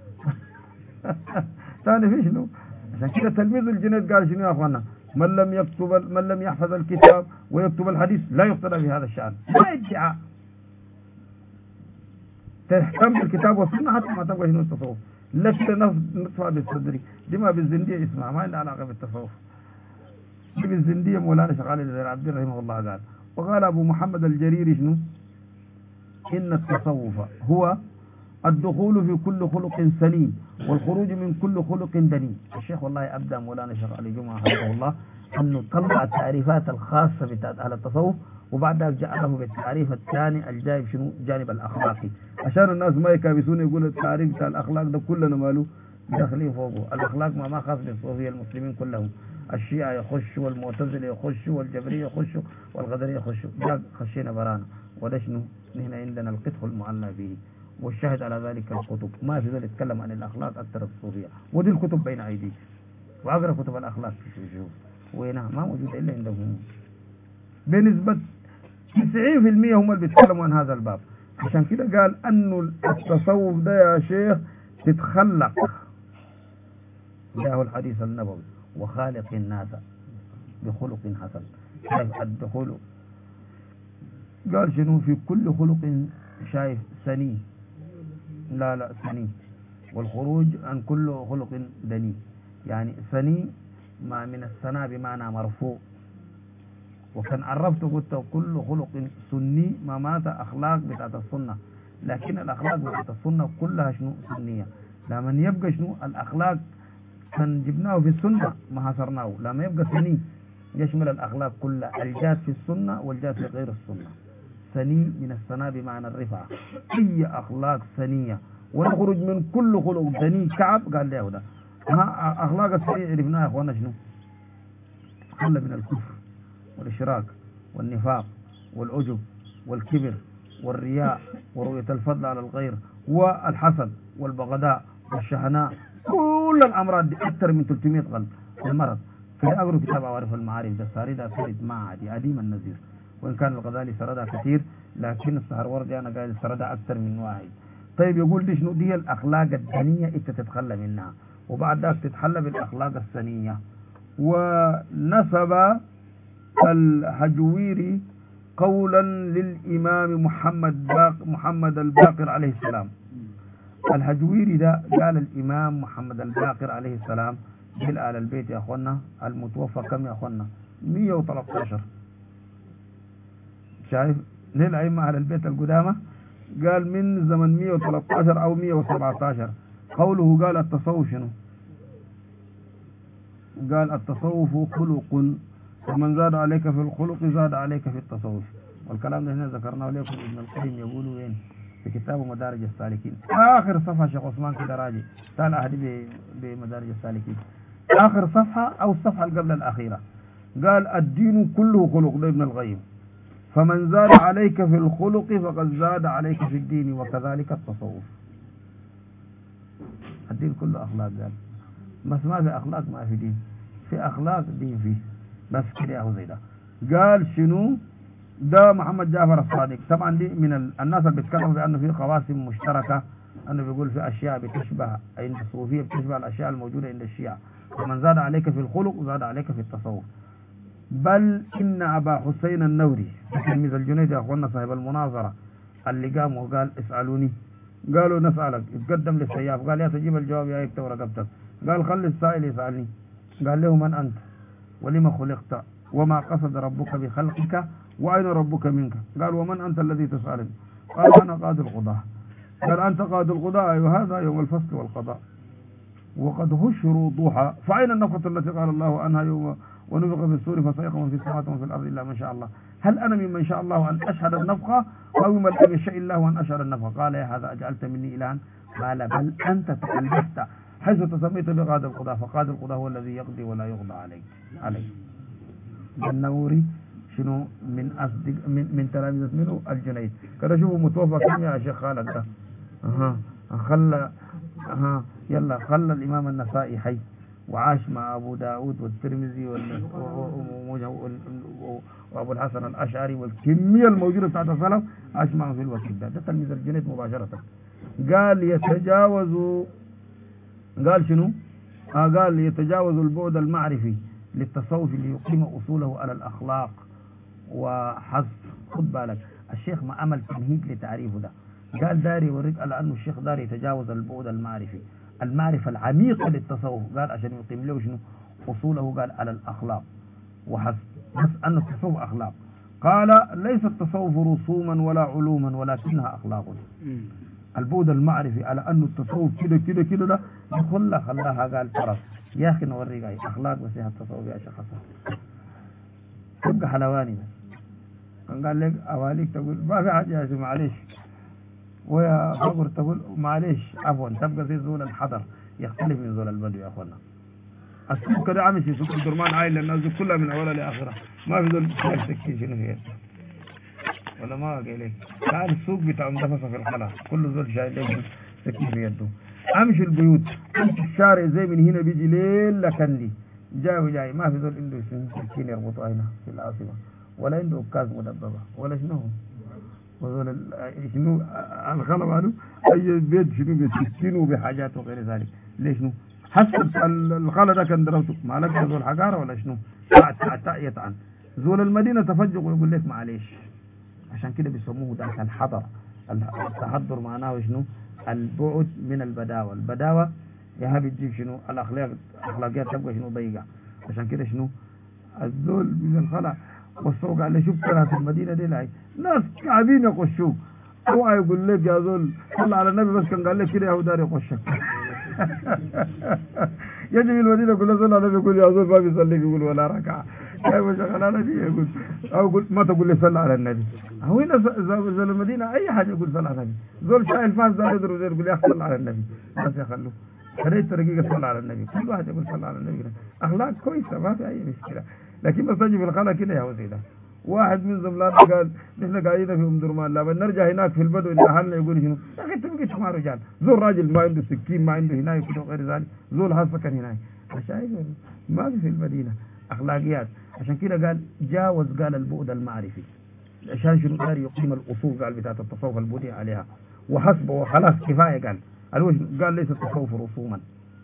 S1: ثاني في شنو؟ عشان كده تلميذ الجنيد قال شنو يا اخوانا؟ من لم يحفظ الكتاب ويكتب الحديث لا يقتدى في هذا الشأن. لا ادعاء تهتم بالكتاب والسنه حتى ما تبغى شنو التصوف. لا كده ندفع بالصدري دي ما بالزنديه اسمع ما لها علاقه بالتصوف. دي بالزنديه مولانا شغال زي عبد رحمه الله قال. وقال ابو محمد الجريري شنو؟ ان التصوف هو الدخول في كل خلق سليم والخروج من كل خلق دنيء. الشيخ والله ابدا مولانا شيخ علي جمعه حفظه الله انه طلع التعريفات الخاصه بتاعت اهل التصوف وبعدها جاء له بالتعريف الثاني الجايب شنو؟ جانب الاخلاقي. عشان الناس ما يكابسون يقول التعريف بتاع الاخلاق ده كلنا ماله داخلين فوقه. الاخلاق ما خاص بالصوفيه المسلمين كلهم. الشيعة يخشوا والمعتزلة يخشوا والجبرية يخشوا والغدرية يخشوا. خشينا برانا وده شنو؟ نحن عندنا القدح المعلى به والشاهد على ذلك الكتب، ما في ذلك يتكلم عن الأخلاق أكثر الصوفية، ودي الكتب بين أيديك، وأقرأ كتب الأخلاق شوف وينها ما موجودة إلا عندهم بنسبة 90% هم اللي بيتكلموا عن هذا الباب. عشان كده قال أنه التصوف ده يا شيخ تتخلق، جاءه الحديث النبوي وخالق الناس بخلق حسن. شايف الدخول قال شنو في كل خلق شايف سني، لا سني، والخروج عن كل خلق دني، يعني سني ما من السنة بمعنى مرفوع. وكان عرفت قلت كل خلق سني ما مات أخلاق بتاعت السنة، لكن الأخلاق بتاعت السنة كلها شنو سنية. لما يبقى شنو الأخلاق كان جبناه في السنة ما حصرناه، لما يبقى سني يشمل الأخلاق كلها، الجات في السنة والجات في غير السنة. سني من السنة بمعنى الرفعة، أي أخلاق سنية، ونخرج من كل خلق دني. كعب قال له ده أخلاق السنية عرفناها يا أخوانا شنو؟ تخلى من الكفر والإشراك والنفاق والعجب والكبر والرياء ورؤية الفضل على الغير والحسد والبغضاء والشهناء، كل الأمراض دي أكثر من 300 قلب المرض. في أقرأ كتاب عوارف المعارف ده ساردها سرد ما عادي عديم النذير، وإن كان الغزالي سردها كثير، لكن السهروردي أنا قاعد سردها أكثر من واحد. طيب يقول دي شنو؟ دي الأخلاق الدنية أنت تتخلى منها، وبعد ذلك تتحلى بالأخلاق السنية. ونسب الحجويري قولا للإمام محمد الباقر عليه السلام. الحجويري ده قال الإمام محمد الباقر عليه السلام جل آل البيت يا أخوانا المتوفى كم يا أخوانا؟ 113. شايف ليه الأئمة أهل البيت القدامى قال من زمن 113 أو 117. قوله قال التصوف شنو؟ قال التصوف خلق، ومن زاد عليك في الخلق زاد عليك في التصوف. والكلام ده هنا ذكرناه لكم ابن القيم يقولوا وين في كتابه مدارج السالكين، آخر صفحة شيخ عثمان كده راجع تعال أهدي بمدارج السالكين آخر صفحة أو الصفحة اللي قبل الأخيرة، قال الدين كله خلق ده ابن القيم، فمن زاد عليك في الخلق فقد زاد عليك في الدين وكذلك التصوف. الدين كله أخلاق، قال بس ما في أخلاق ما في دين، في أخلاق دين فيه بس كده أهو زي ده. قال شنو ده؟ محمد جعفر الصادق طبعا دي من الناس اللي بيتكلموا بأنه في قواسم مشتركة، أنه بيقول في أشياء بتشبه عند الصوفية بتشبه الأشياء الموجودة عند الشيعة، ومن زاد عليك في الخلق زاد عليك في التصوف. بل إن أبا حسين النوري تلميذ الجنيد يا أخوانا صاحب المناظرة اللي قام وقال اسألوني، قالوا نسألك، اتقدم للسياف قال يا تجيب الجواب يا يكتب رقبتك، قال خلي السائل يسألني، قال له من أنت ولما خلقت وما قصد ربك بخلقك وأين ربك منك؟ قال ومن أنت الذي تسألني؟ قال أنا قاضي القضاء. قال أنت قاضي القضاء؟ أيوه هذا يوم الفصل والقضاء وقد هشروا ضحى، فأين النفخة التي قال الله عنها يوم ونفخ في الصور فصيق من في السماوات ومن في الأرض إلا من شاء الله؟ هل أنا ممن شاء الله أن أشهد النفخة أو ممن لم يشاء الله أن أشهد النفخة؟ قال يا هذا أجعلت مني إلها؟ قال بل أنت تكلفت حيث تسميت بقاضي القضاء، فقاضي القضاء هو الذي يقضي ولا يقضى عليه. النوري شنو من أصدق من تلاميذ منه الجنيد. كده شوفوا متوفى كم يا شيخ خالد ده. يلا خلى الإمام النسائي حي وعاش مع أبو داود والترمذي وأبو الحسن الأشعري والكمية الموجودة بتاعت السلف عاش معهم في الوقت ده تلميذ الجنيد مباشرة. قال يتجاوز، قال شنو؟ قال يتجاوز البعد المعرفي للتصوف ليقيم أصوله على الأخلاق وحذف. خد بالك الشيخ ما عمل تمهيد لتعريفه ده، قال داري يوريك على أنه الشيخ داري يتجاوز البعد المعرفي المعرفة العميقة للتصوف، قال عشان يقيم له شنو أصوله، قال على الأخلاق وحذف، بس أن التصوف أخلاق. قال ليس التصوف رسوما ولا علوما ولكنها أخلاق. البعد المعرفي على أنه التصوف كده كده كده ده خلاها قال فرص يا أخي نوريك أي أخلاق بس هي التصوف يا شيخ حسن تبقى حلواني بس. قال لك أواليك تقول ما في حاجة يا شيخ معلش، ويا فقر تقول معلش عفوا، تبقى زي زول الحضر يختلف من زول البدو يا أخوانا. السوق كده عامل في سوق الدرمان عائل للناس كلها من أولها لآخرها، ما في زول تكين شنو هي. ولا ما قال لك تعال السوق بتاع مدفسة في الخلا كل زول شايل له سكين في يده. امشي البيوت امشي الشارع زي من هنا بيجي ليل لكندي جاي ما في زول عنده سكين يربطه هنا في العاصمة ولا عنده أكاز مدببة ولا شنو وزول شنو الخلا ماله اي بيت شنو بسكين وبحاجات وغير ذلك. ليش شنو حسب الخلا ده كان دراسته ما لك زول حجارة ولا شنو يطعن زول المدينة تفجق ويقول لك معليش. عشان كده بيسموه ذاك الحضر. التحضر معناه شنو البعد من البداوة. البداوة يا بتجيب شنو الاخلاقيات تبقى شنو ضيقة. عشان كده شنو الزول من الخلا والسوق قال لي شفت ناس المدينة دي لاي ناس كعبين يقشوك هو يقول لك يا زول صلى على النبي بس كان قال لك كده يا هو دار يقشك يجي من المدينة كل صلى على النبي يقول يا زول ما بيصلي يقول ولا ركعة ايوه شغال على دي يقول او يقول ما تقول لي صلى على النبي. هو هنا زول المدينة اي حاجة يقول صلى على النبي. زول شايل فاس دار يضرب زي يقول يا اخي صلى على النبي بس يخلوه خليت رقيقة صلى على النبي. كل واحد يقول صلى على النبي اخلاق كويسة ما في اي مشكلة. لكن بس تجي في الخلا كده يا وزيدا. واحد من زملاتنا قال نحن قاعدين في ام درمان لما نرجع هناك في البدو اللي اهلنا يقول شنو يا اخي انت بقيت مع رجال. زول راجل ما عنده سكين ما عنده هناك كده وغير ذلك زول هذا سكن هناك شايف ما في المدينة اخلاقيات. عشان كده قال جاوز قال البعد المعرفي عشان شنو دار يقيم الاصول قال بتاعت التصوف البدي عليها وحسبه وخلاص كفايه. قال ليس التصوف رسوما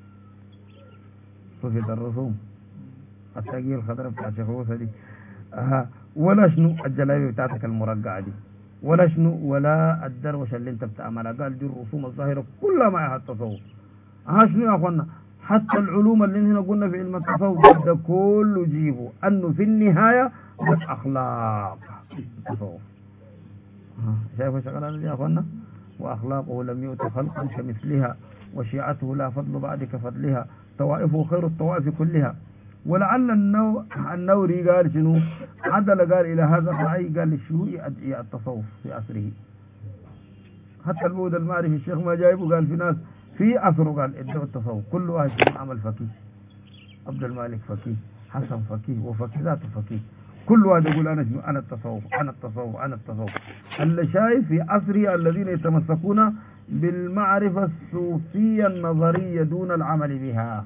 S1: صفة الرسوم التقية الخضراء بتاعت شيخ دي ولا شنو الجلابيه بتاعتك المرقعه دي ولا شنو ولا الدروشه اللي انت بتعملها. قال دي الرسوم الظاهره كلها معها التصوف. شنو يا اخوانا حتى العلوم اللي هنا قلنا في علم التصوف ده كله جيبه انه في النهايه بس اخلاق التصوف. شايفوا شغلانه دي يا اخوانا واخلاقه لم يؤت خلقا كمثلها وشيعته لا فضل بعد كفضلها طوائفه خير الطوائف كلها. ولعل النوري قال شنو عدل قال إلى هذا الرأي قال لشيوع أدعياء التصوف في عصره. حتى البعد المعرفي الشيخ ما جايبه قال في ناس في عصره قال ادعوا التصوف كل واحد عمل فقيه. عبد المالك فقيه حسن فقيه وفقيه ذاته فقيه كل واحد يقول أنا شنو أنا التصوف أنا التصوف أنا التصوف. اللي شايف في عصره الذين يتمسكون بالمعرفة الصوفية النظرية دون العمل بها.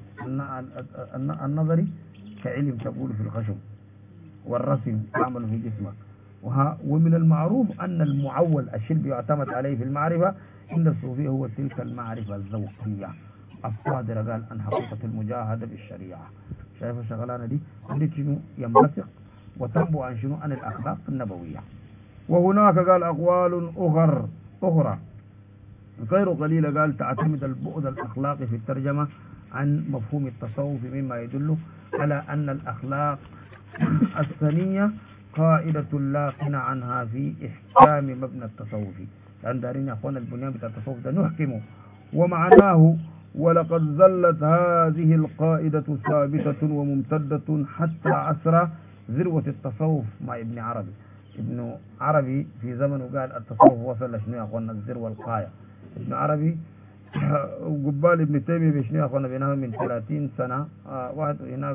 S1: النظري كعلم تقول في الخشب والرسم تعمل في جسمك. ومن المعروف أن المعول الشيء يعتمد عليه في المعرفة عند الصوفية هو تلك المعرفة الذوقية الصادرة قال عن حقيقة المجاهدة بالشريعة. شايف الشغلانة دي شنو ينبثق وتنبو عن شنو عن الأخلاق النبوية. وهناك قال أقوال أخرى غير قليلة قال تعتمد البعد الأخلاقي في الترجمة عن مفهوم التصوف مما يدل على أن الأخلاق الثانية قائدة لا غنى عنها في إحكام مبنى التصوف. لأن دارين يا أخوانا البنيان بتاع التصوف ده نحكمه ومعناه ولقد ظلت هذه القائدة ثابتة وممتدة حتى عصر ذروة التصوف مع ابن عربي. ابن عربي في زمنه قال التصوف وصل لشنو يا أخوانا الذروة القاية. ابن عربي وقبال ابن تيمية بشنو يا أخوانا بينهم من 30 سنة واحد هناك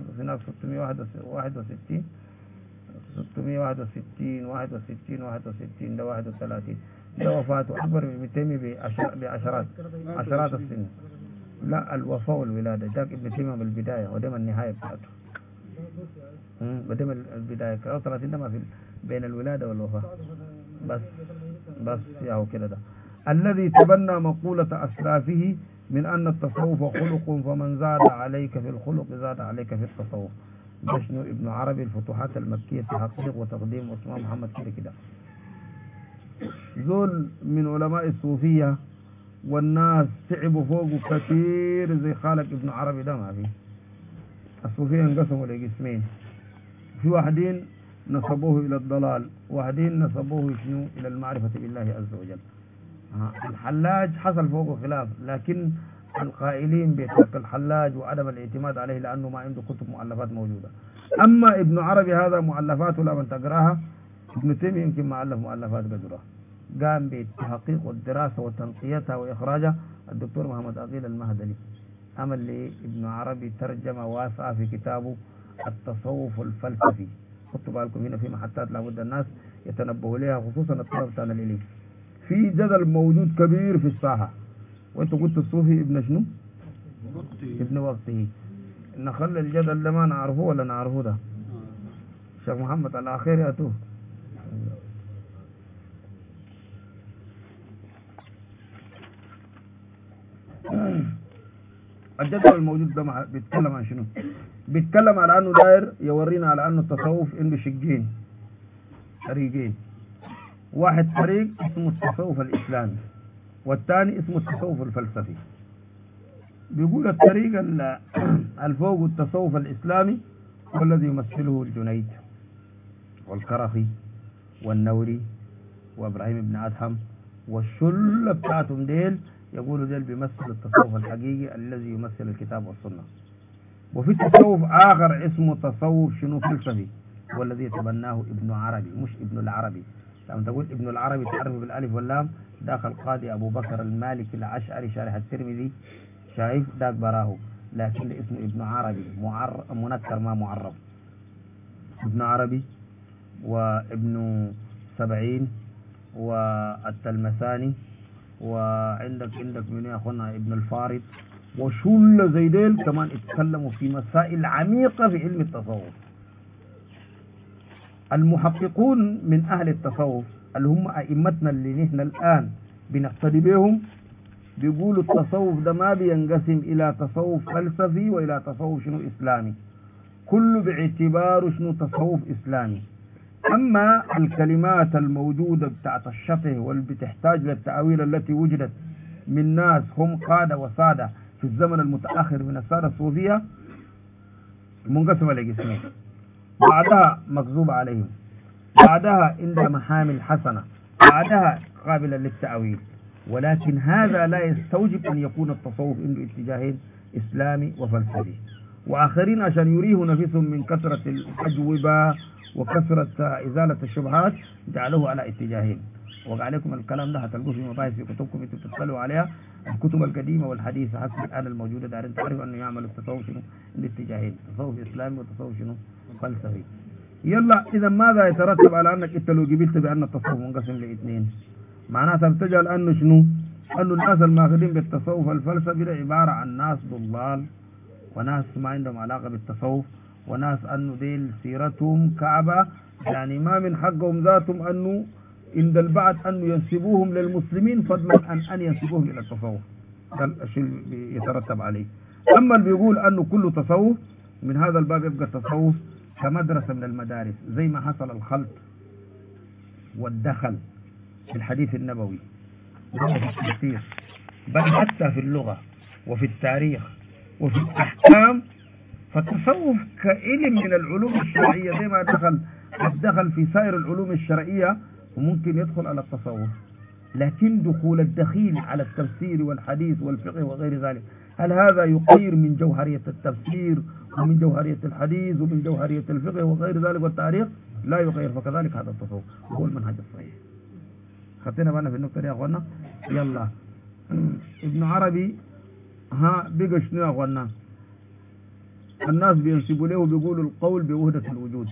S1: 661 ده 31 ده وفاته أكبر من ابن تيمية بعشرات السنين. لا الوفاة والولادة جاك ابن تيمية بالبداية ودم النهاية بتاعته بدم البداية 30 ده ما في بين الولادة والوفاة بس يا هو كده ده الذي تبنى مقولة أسلافه من أن التصوف خلق فمن زاد عليك في الخلق زاد عليك في التصوف. شنو ابن عربي الفتوحات المكية تحقيق وتقديم عثمان محمد كده زول من علماء الصوفية والناس تعبوا فوقه كثير زي خالق ابن عربي ده ما فيه. الصوفية انقسموا لقسمين في واحدين نصبوه إلى الضلال واحدين نصبوه شنو إلى المعرفة بالله عز وجل. الحلاج حصل فوقه خلاف لكن القائلين بترك الحلاج وعدم الاعتماد عليه لأنه ما عنده كتب مؤلفات موجودة. أما ابن عربي هذا مؤلفاته لا من تقراها. ابن تيمية يمكن ما ألف مؤلفات قدرها قام بالتحقيق والدراسة وتنقيتها وإخراجها الدكتور محمد عقيل المهدلي عمل لابن عربي ترجمة واسعة في كتابه التصوف الفلسفي خدوا بالكم هنا في محطات لابد الناس يتنبهوا لها، خصوصا الطلبة بتاعنا الإليم. في جدل موجود كبير في الساحة، وانتوا قلت الصوفي ابن شنو؟ ابن وقته. نخلي الجدل ده ما نعرفه ولا نعرفه ده؟ شيخ محمد على خير ياتوه. الجدل الموجود ده بيتكلم عن شنو؟ بيتكلم على انه داير يورينا على انه التصوف عنده شقين، طريقين. واحد طريق اسمه التصوف الاسلامي، والثاني اسمه التصوف الفلسفي. بيقول الطريق الفوق التصوف الاسلامي والذي يمثله الجنيد والكرخي والنوري وابراهيم بن ادهم والشله بتاعتهم ديل، يقولوا ديل بيمثل التصوف الحقيقي الذي يمثل الكتاب والسنه. وفي تصوف اخر اسمه تصوف شنو فلسفي، والذي يتبناه ابن عربي، مش ابن العربي. لما تقول ابن العربي تعرفه بالالف واللام، داخل القاضي ابو بكر المالكي العشعري شارح الترمذي، شايف داك براه، لكن اسمه ابن عربي منكر ما معرب. ابن عربي وابن سبعين والتلمساني، وعندك من يا اخوانا ابن الفارض وشل زي ديل كمان اتكلموا في مسائل عميقة في علم التصوف. المحققون من اهل التصوف اللي هم ائمتنا اللي نحن الان بنقتدي بهم، بيقولوا التصوف ده ما بينقسم الى تصوف فلسفي والى تصوف شنو اسلامي، كله باعتباره شنو تصوف اسلامي. اما الكلمات الموجودة بتاعت الشطه واللي بتحتاج للتأويل التي وجدت من ناس هم قادة وسادة في الزمن المتأخر من السادة الصوفية، منقسمة لقسمين، بعدها مكذوب عليهم، بعدها عندها محامل حسنة، بعدها قابلة للتأويل. ولكن هذا لا يستوجب أن يكون التصوف عنده اتجاهين، إسلامي وفلسفي. وآخرين عشان يريهوا نفسهم من كثرة الأجوبة وكثرة إزالة الشبهات جعلوه على اتجاهين. وقع عليكم الكلام ده هتلقوه في مباحث في كتبكم انتم بتطلعوا عليها، الكتب القديمة والحديثة حتى الآن الموجودة، دارين تعرفوا أنه يعمل التصوف شنو الاتجاهين، تصوف إسلامي وتصوف شنو فلسفي. يلا إذا ماذا يترتب على أنك أنت لو قبلت بأن التصوف منقسم لاثنين؟ معناتها بتجعل أنه شنو؟ أنه الناس الماخذين بالتصوف الفلسفي ده عبارة عن ناس ضلال، وناس ما عندهم علاقة بالتصوف، وناس أنه ديل سيرتهم كعبة، يعني ما من حقهم ذاتهم أنه عند البعض أن ينسبوهم للمسلمين فضلا عن أن ينسبوهم إلى التصوف. ده الشيء يترتب عليه. أما اللي بيقول أنه كله تصوف، من هذا الباب يبقى التصوف كمدرسة من المدارس، زي ما حصل الخلط والدخل في الحديث النبوي وفي التفسير، بل حتى في اللغة وفي التاريخ وفي الأحكام. فالتصوف كعلم من العلوم الشرعية زي ما دخل في سائر العلوم الشرعية، وممكن يدخل على التصوف. لكن دخول الدخيل على التفسير والحديث والفقه وغير ذلك، هل هذا يغير من جوهرية التفسير ومن جوهرية الحديث ومن جوهرية الفقه وغير ذلك والتاريخ؟ لا يغير. فكذلك هذا التصوف هو المنهج الصحيح. خدتنا بالنا في النقطة دي يا أخوانا؟ يلا ابن عربي ها بقى شنو يا أخوانا؟ الناس بينسبوا له بيقولوا القول بوحدة الوجود.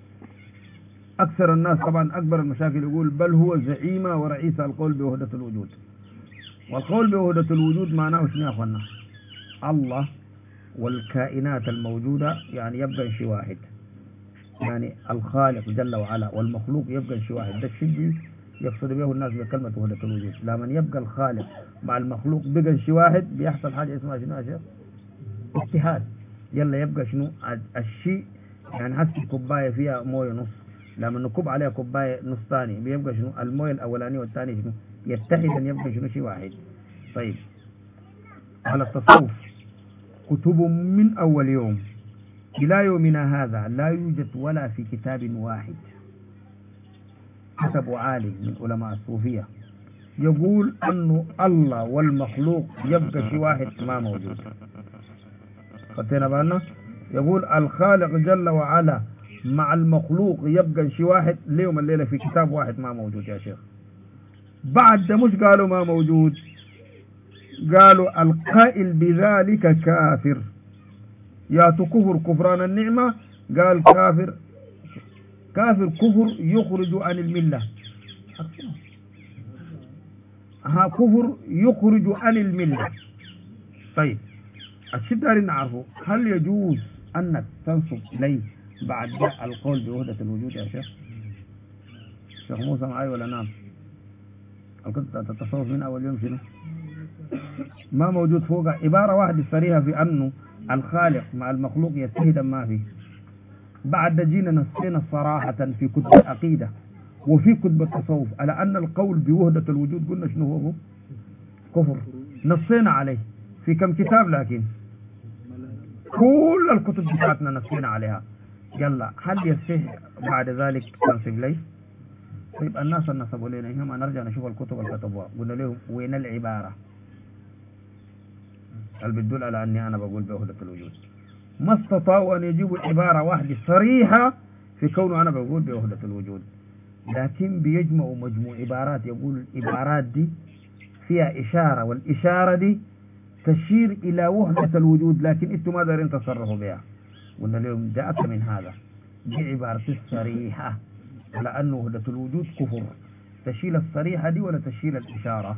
S1: أكثر الناس طبعا أكبر المشاكل يقول بل هو زعيمة ورئيس القول بوحدة الوجود. والقول بوحدة الوجود معناه شنو يا أخوانا؟ الله والكائنات الموجودة يعني يبقى شيء واحد، يعني الخالق جل وعلا والمخلوق يبقى شيء واحد. ده الشيء يقصد به الناس بكلمة وحدة الوجود. لما يبقى الخالق مع المخلوق بقى شيء واحد، بيحصل حاجة اسمها شنو يا شيخ؟ اتحاد. يلا يبقى شنو الشيء، يعني حسب كوباية فيها مويه نص، لما نكب عليها كوباية نص ثاني بيبقى شنو المويه الأولاني والثاني شنو يتحد أن يبقى شنو شيء واحد. طيب على التصوف كتب من أول يوم إلى يومنا هذا لا يوجد ولا في كتاب واحد كتب عالم من علماء الصوفية يقول أنه الله والمخلوق يبقى شيء واحد، ما موجود. خدتنا بالنا؟ يقول الخالق جل وعلا مع المخلوق يبقى شيء واحد، اليوم الليلة في كتاب واحد ما موجود يا شيخ. بعد ده مش قالوا ما موجود، قالوا القائل بذلك كافر. يا كفر كفران النعمة، قال كافر كافر كفر يخرج عن الملة. كفر يخرج عن الملة. طيب الشيء نعرفه، هل يجوز أنك تنصب إليه بعد القول بوحدة الوجود يا شيخ موسى معي ولا نعم؟ القصة تتصوف من أول يوم شنو؟ ما موجود فوق عبارة واحدة صريحة في أنه الخالق مع المخلوق يتحدا ما فيه. بعد جينا نصينا صراحة في كتب العقيدة وفي كتب التصوف على أن القول بوحدة الوجود قلنا شنو هو؟ كفر. نصينا عليه في كم كتاب، لكن كل الكتب بتاعتنا نصينا عليها. يلا هل يصح بعد ذلك تنصب ليه؟ طيب الناس نصبوا لنا إنما نرجع نشوف الكتب اللي كتبوها، قلنا لهم وين العبارة اللي بتدل على أني أنا بقول بوحدة الوجود؟ ما استطاعوا أن يجيبوا عبارة واحدة صريحة في كونه أنا بقول بوحدة الوجود، لكن بيجمعوا مجموع عبارات يقول العبارات دي فيها إشارة، والإشارة دي تشير إلى وحدة الوجود، لكن أنتم ما دارين تصرفوا بها. قلنا لهم جاءت من هذا بعبارة الصريحة على أن وحدة الوجود كفر، تشيل الصريحة دي ولا تشيل الإشارة؟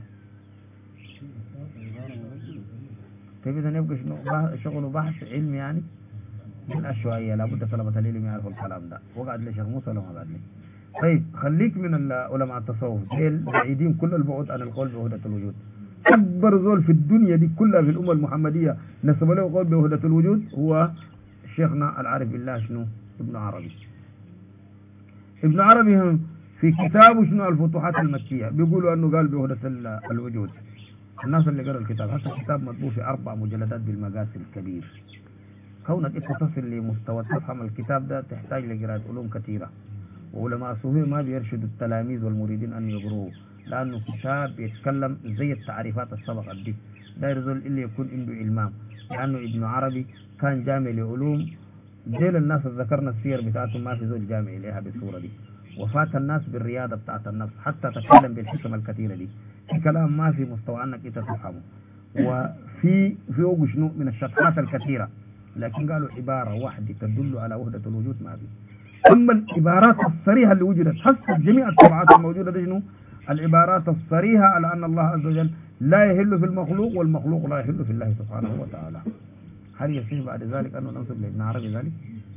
S1: طيب إذا يبقى شغل بحث علمي يعني من أشوائية، لابد طلبة العلم يعرفوا الكلام ده. وقعد لي شيخ موسى ولا ما قعد لي؟ طيب خليك من علماء التصوف ديل بعيدين كل البعد عن القول بوحدة الوجود. أكبر زول في الدنيا دي كلها في الأمة المحمدية نسب له قول بوحدة الوجود هو شيخنا العارف بالله شنو؟ ابن عربي. ابن عربي هم في كتابه شنو الفتوحات المكية بيقولوا أنه قال بوحدة الوجود. الناس اللي قرأوا الكتاب، هذا الكتاب مطبوع في 4 مجلدات بالمقاس الكبير. كونك انت تصل لمستوى تفهم الكتاب ده تحتاج لقراءة علوم كثيرة، وعلماء الصوفية ما بيرشدوا التلاميذ والمريدين أن يقروه، لأنه كتاب يتكلم زي التعريفات السبقة دي، داير زول اللي يكون عنده علمام، لأنه ابن عربي كان جامع لعلوم ديل الناس ذكرنا السير بتاعتهم ما في زول جامع إليها بالصورة دي، وفات الناس بالرياضة بتاعت النفس حتى تكلم بالحكم الكثيرة دي، في كلام ما في مستوى أنك أنت تفهمه، وفي شنو من الشطحات الكثيرة، لكن قالوا عبارة واحدة تدل على وحدة الوجود ما في. أما العبارات الصريحة اللي وجدت حسب جميع الطبعات الموجودة دي شنو؟ العبارات الصريحة على أن الله عز وجل لا يحل في المخلوق والمخلوق لا يحل في الله سبحانه وتعالى. هل يصح بعد ذلك أنه ننسب لابن عربي ذلك؟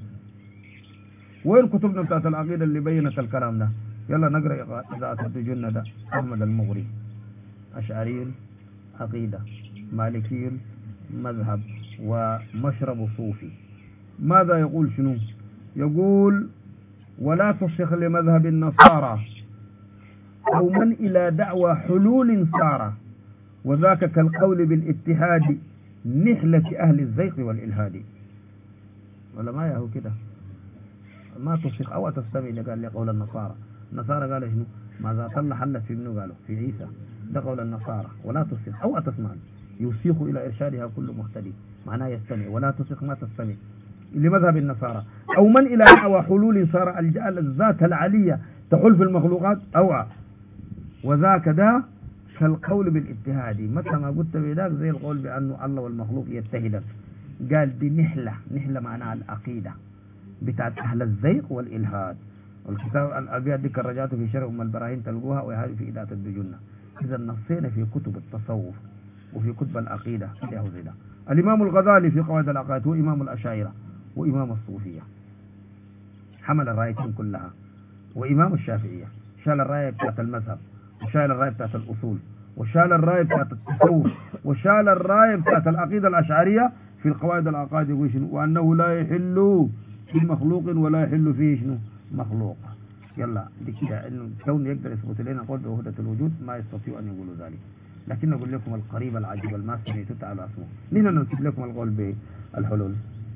S1: وين كتبنا بتاعت العقيدة اللي بينت الكلام ده؟ يلا نقرأ إذا أتدجن ده أحمد المغري، أشعري عقيدة، مالكي مذهب، ومشرب صوفي. ماذا يقول شنو؟ يقول ولا تصخ لمذهب النصارى أو من إلى دعوى حلول سارة، وذاك كالقول بالاتحاد نحلة أهل الزيغ والإلهاد. ولا ما يهو كده ما تصخ أو تستمع اللي قال لي قول النصارى. النصارى قال شنو؟ ماذا طلع حلت في منه قالوا في عيسى، ده قول النصارى. ولا تصخ أو تسمع يوسيق إلى إرشادها كل مهتدي، معناه يستمع، ولا تصخ ما تستمع لمذهب النصارى أو من إلى دعوى حلول صار الذات العلية تحل في المخلوقات أوعى، وذاك ده كالقول بالاتحاد. متى ما قلت بذاك زي القول بأنه الله والمخلوق يتحدا. قال دي نحلة معناها العقيدة بتاعت أهل الزيغ والإلهاد. والكتاب الأبيات دي كرجاته في شرع أم البراهين تلقوها، وهذه في إداة الدجنة. إذا نصينا في كتب التصوف وفي كتب العقيدة زي ده. الإمام الغزالي في قواعد العقائد هو إمام الأشاعرة وإمام الصوفية، حمل الرايتين كلها. وإمام الشافعية شال الراية بتاعت المذهب، وشال الراية بتاعت الأصول، وشال الراية بتاعت التصوف، وشال الراية بتاعت العقيدة الأشعرية في القواعد العقائد. يقول شنو؟ وأنه لا يحل في مخلوق ولا يحل فيه شنو؟ مخلوق. يلا دي كده إنه كون يقدر يثبت لنا قول بوحدة الوجود ما يستطيع أن يقولوا ذلك. لكن نقول لكم القريب العجيب الما سمعتوا تعالوا اسمه. لنا ننسب لكم القول بالحلول،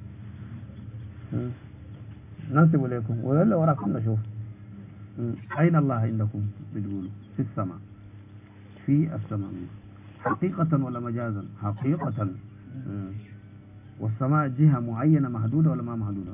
S1: ننسب لكم ولا وراكم نشوف. أين الله عندكم؟ بتقولوا في السماء. في السماء حقيقة ولا مجازا؟ حقيقة. والسماء جهة معينة محدودة ولا ما محدودة؟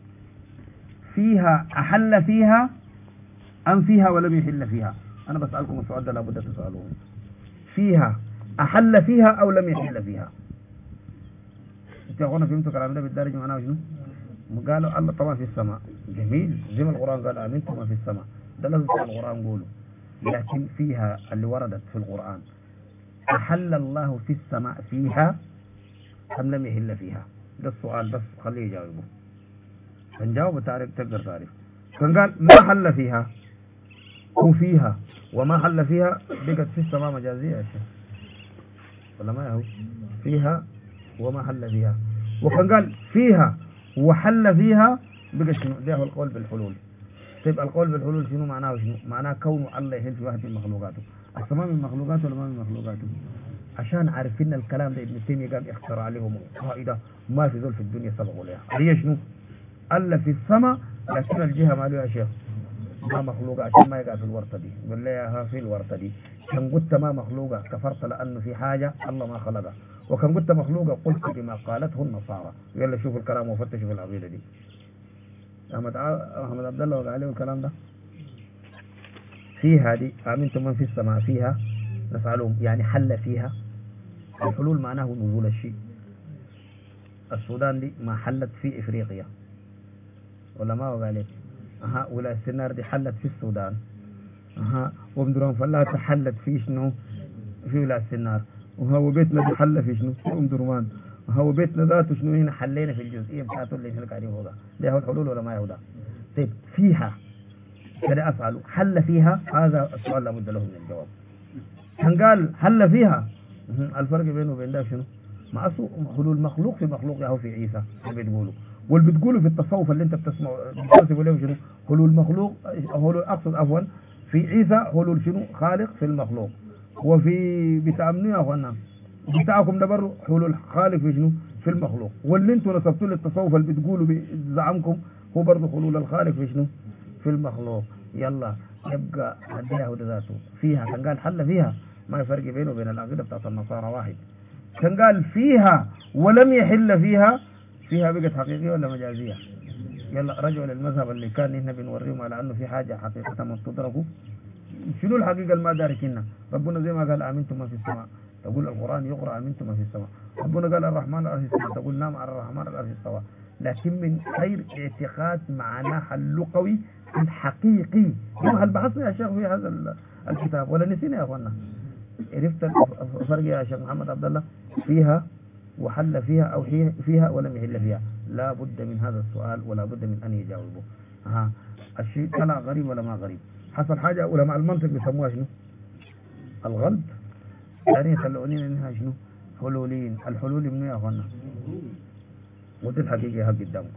S1: فيها أحل فيها أم فيها ولم يحل فيها؟ أنا بسألكم السؤال ده لابد تسألوه. فيها أحل فيها أو لم يحل فيها؟ انت يا أخوانا فهمتوا كلام ده بالدارج معناه شنو؟ قالوا الله طبعا في السماء جميل، زي ما القرآن قال آمنتم ما في السماء، ده لازم القرآن قوله. لكن فيها اللي وردت في القرآن أحل الله في السماء فيها أم لم يحل فيها؟ ده السؤال بس، خليه يجاوبه. فنجاوب تعرف تقدر تعرف. كان قال ما حل فيها وفيها وما حل فيها، بقت في السماء مجازية يا شيخ ولا ما هو؟ فيها وما حل فيها. وكان قال فيها وحل فيها، بقى شنو؟ ده هو القول بالحلول. طيب القول بالحلول شنو معناه؟ شنو معناه؟ كون الله يحل في واحد من مخلوقاته. السماء من مخلوقاته ولا ما من مخلوقاته؟ عشان عارفين الكلام ده ابن تيمية قام اخترع عليهم قاعدة ما في ذول في الدنيا سبقوا لها. هي شنو؟ الله في السماء لكن الجهة ما له يا شيخ ما مخلوقة، عشان ما يقع في الورطة دي. قال لي يا في الورطة دي كان قلت ما مخلوقة كفرت لأنه في حاجة الله ما خلقها، وكان قلت مخلوقة قلت بما قالته النصارى. يلا شوفوا الكلام وفتشوا في العقيدة دي. أحمد عبد الله وقع عليه الكلام ده. فيها دي آمنتم من في السماء فيها نسألهم يعني حل فيها. الحلول معناه نزول الشيء. السودان دي ما حلت في إفريقيا ولا ما وقع عليه؟ ولا السنار دي حلت في السودان. ومدرون فلات حلت في شنو؟ في ولا السنار. وهو بيتنا دي حل في شنو؟ في درمان. وهو بيتنا ذاته شنو هنا حلينا في الجزئية بتاعته اللي احنا قاعدين فوقها. ده هو الحلول ولا ما هو ده؟ طيب فيها كده أسأله حل فيها، هذا السؤال لابد له من الجواب. كان قال حل فيها، الفرق بينه وبين ده شنو؟ ما أصله حلول مخلوق في مخلوق ياهو في عيسى اللي بتقوله، واللي بتقوله في التصوف اللي انت بتسمعه بتحسبوا له شنو؟ حلول مخلوق، حلول اقصد عفوا في عيسى حلول شنو؟ خالق في المخلوق. وفي بتامنوا يا اخوانا بتاعكم ده برضه حلول خالق في شنو؟ في المخلوق. واللي انتوا نسبتوا للتصوف اللي بتقولوا بزعمكم هو برضه حلول الخالق في شنو؟ في المخلوق. يلا يبقى هديها ذاته فيها. كان قال حل فيها ما يفرق بينه وبين العقيده بتاعت النصارى واحد. كان قال فيها ولم يحل فيها، فيها بقت حقيقية ولا مجازية؟ يلا رجعوا للمذهب اللي كان هنا بنوريهم على انه في حاجة حقيقة ما تدركوا. شنو الحقيقة اللي ما داركينها؟ ربنا زي ما قال امنتم ما في السماء، تقول القرآن يقرأ امنتم ما في السماء. ربنا قال الرحمن على العرش استوى، تقول نعم على الرحمن على العرش استوى. لكن من غير اعتقاد معناها اللغوي الحقيقي. هل بحثنا يا شيخ في هذا الكتاب ولا نسينا يا اخوانا؟ عرفت الفرق يا شيخ محمد عبد الله؟ فيها وحل فيها أو فيها ولم يحل فيها. لا بد من هذا السؤال ولا بد من أن يجاوبه. الشيء طلع غريب ولا ما غريب؟ حصل حاجة علماء المنطق بيسموها شنو؟ الغلط. يعني يطلعونين انها شنو؟ حلولين. الحلول منو يا اخوانا؟ ودي الحقيقة ها قدامك.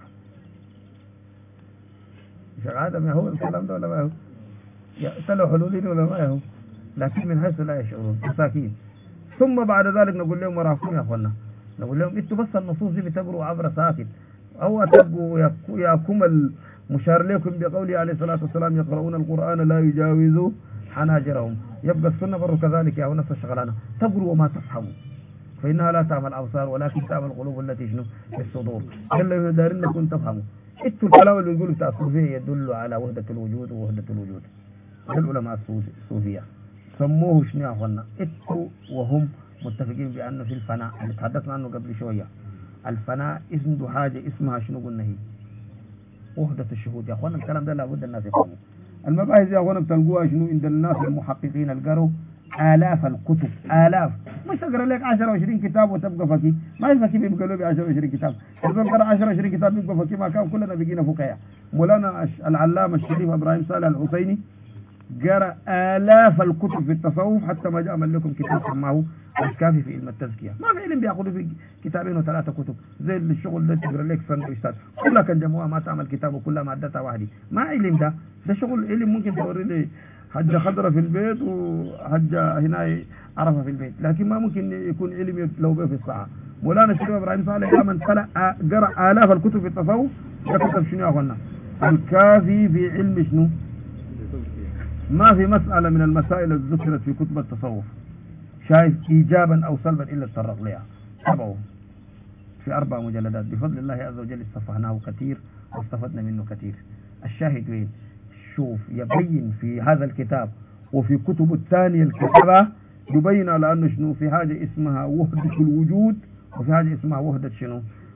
S1: مش عادة هو الكلام ده ولا ما هو؟ يطلعوا حلولين ولا ما هو؟ لكن من حيث لا يشعرون مساكين. ثم بعد ذلك نقول لهم وراكم يا اخوانا، نقول لهم انتوا بس النصوص دي بتقروا عبر ساكت، او تبقوا ياكم المشار لكم بقوله عليه الصلاه والسلام يقرؤون القران لا يجاوز حناجرهم. يبقى السنه برضه كذلك يا نفس الشغلانه، تقروا وما تفهموا فانها لا تعمل الابصار ولكن تعمل القلوب التي شنو؟ في الصدور. الا دارين انكم تفهموا. انتوا الكلام اللي بيقولوا بتاع الصوفيه يدل على وحده الوجود ووحده الوجود. العلماء الصوفيه سموه شنو يا اخوانا؟ اتوا وهم متفقين بأنه في الفناء اللي تحدثنا عنه قبل شوية. الفناء اسمه حاجة اسمها شنو قلنا؟ هي وحدة الشهود. يا اخوانا الكلام ده لابد الناس يفهموا. المباحث يا اخوانا بتلقوها شنو عند الناس المحققين القروا آلاف الكتب، آلاف. مش تقرا لك 10 و20 كتاب وتبقى فقيه. ما الفقيه بيبقى له ب 10 و20 كتاب. إذا قرا 10 و20 كتاب بيبقى فقيه ما كان كلنا بقينا فقهاء. مولانا العلامة الشريف إبراهيم صالح الحسيني قرأ آلاف الكتب في التصوف حتى ما جاء من لكم كتاب سماه الكافي في علم التزكية. ما في علم بياخذوا في كتابين وثلاثة كتب زي الشغل ده تقرا لك سندويشات كلها كان جمعوها ما تعمل كتاب وكلها مادتها واحدة. ما علم ده شغل علم ممكن توري لي حجة خضرة في البيت وحجة هنا عرفة في البيت، لكن ما ممكن يكون علم لو به في الساعة. مولانا الشريف إبراهيم صالح من قرأ آلاف الكتب في التصوف كتب شنو يا أخوانا؟ الكافي في علم شنو؟ ما في مسألة من المسائل التي ذكرت في كتب التصوف شايف إيجابا أو سلبا إلا تطرق لها. تابعوا في 4 مجلدات بفضل الله عز وجل استفهناه كثير واستفدنا منه كثير. الشاهد وين؟ شوف يبين في هذا الكتاب وفي كتب الثانية الكتابة يبين على أنه شنو في حاجة اسمها وحدة الوجود وفي حاجة اسمها وحدة شنو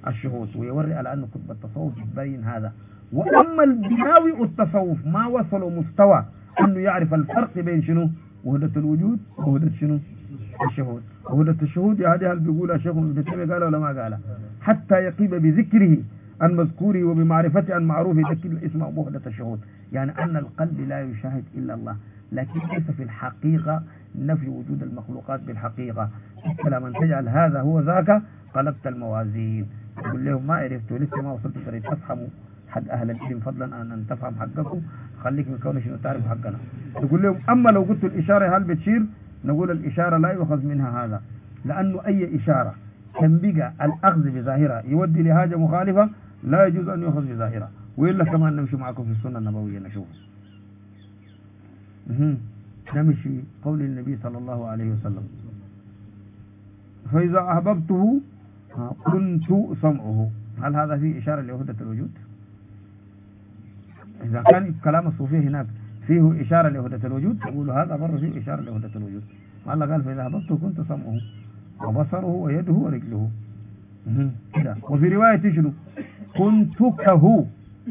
S1: الشهود، ويوري على أنه كتب التصوف بين هذا. وأما البناوي التصوف ما وصلوا مستوى أنه يعرف الفرق بين شنو وحدة الوجود ووحدة شنو الشهود. وحدة الشهود هذه هل بيقولها الشيخ ابن تيمية قال ولا ما قال؟ حتى يقيم بذكره عن مذكوره وبمعرفته عن معروفه ذكر الاسم وحدة الشهود، يعني أن القلب لا يشاهد إلا الله، لكن ليس في الحقيقة نفي وجود المخلوقات بالحقيقة. لما تجعل هذا هو ذاك قلبت الموازين. يقول لهم ما عرفتوا لسه ما وصلتوا تريد تفهموا حق أهل العلم، فضلا أن تفهم حقكم خليك من كون شنو تعرف حقنا. يقول لهم أما لو قلت الإشارة هل بتشير، نقول الإشارة لا يؤخذ منها هذا، لأنه أي إشارة كان بقى الأخذ بظاهرة يودي لحاجة مخالفة لا يجوز أن يؤخذ بظاهرة. وإلا كمان نمشي معكم في السنة النبوية نشوف. نمشي قول النبي صلى الله عليه وسلم فإذا أحببته كنت سمعه، هل هذا فيه إشارة لوحدة الوجود؟ إذا كان كلام الصوفية هناك فيه إشارة لوحدة الوجود تقول هذا برضه فيه إشارة لوحدة الوجود. الله قال فإذا أحببته كنت سمعه وبصره ويده ورجله كده. وفي رواية شنو كنت كهو.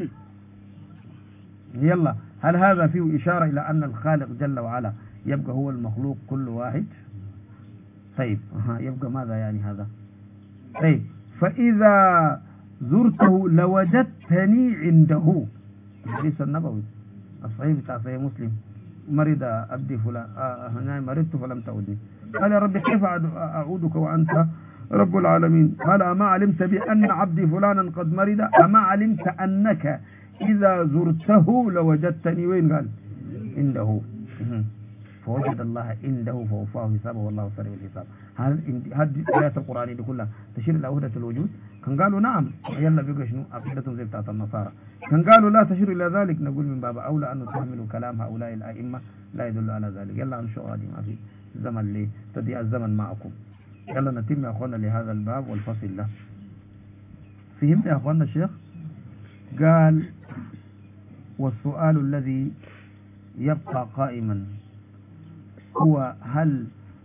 S1: يلا هل هذا فيه إشارة إلى أن الخالق جل وعلا يبقى هو المخلوق كل واحد؟ طيب يبقى ماذا يعني هذا؟ طيب فإذا زرته لوجدتني عنده، الحديث النبوي الصحيح بتاع صحيح مسلم، مرض أبدي فلان مرضت فلم تعودني، قال يا رب كيف أعودك وأنت رب العالمين؟ قال أما علمت بأن عبدي فلانا قد مرض؟ أما علمت أنك إذا زرته لوجدتني وين؟ قال عنده. فوجد الله عنده فوفاه حسابه والله سريع الحساب. هذه الآيات القرآنية دي كلها تشير إلى وحدة الوجود؟ كان قالوا نعم، يلا بيقوا شنو عقيدتهم زي بتاعت النصارى. كان قالوا لا تشير إلى ذلك، نقول من باب أولى أن تحملوا كلام هؤلاء الأئمة لا يدل على ذلك. يلا نشوف هذه ما في زمن لي تضيع الزمن معكم. يلا نتم يا أخوانا لهذا الباب والفصل له. فهمت يا أخوانا الشيخ؟ قال والسؤال الذي يبقى قائما هو هل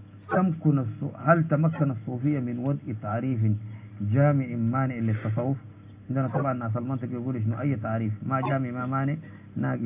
S1: تمكن الصوفية من وضع تعريف جامع مانع للتصوف؟ عندنا طبعا ناس المنطق يقول شنو أي تعريف ما جامع ما مانع ناقص.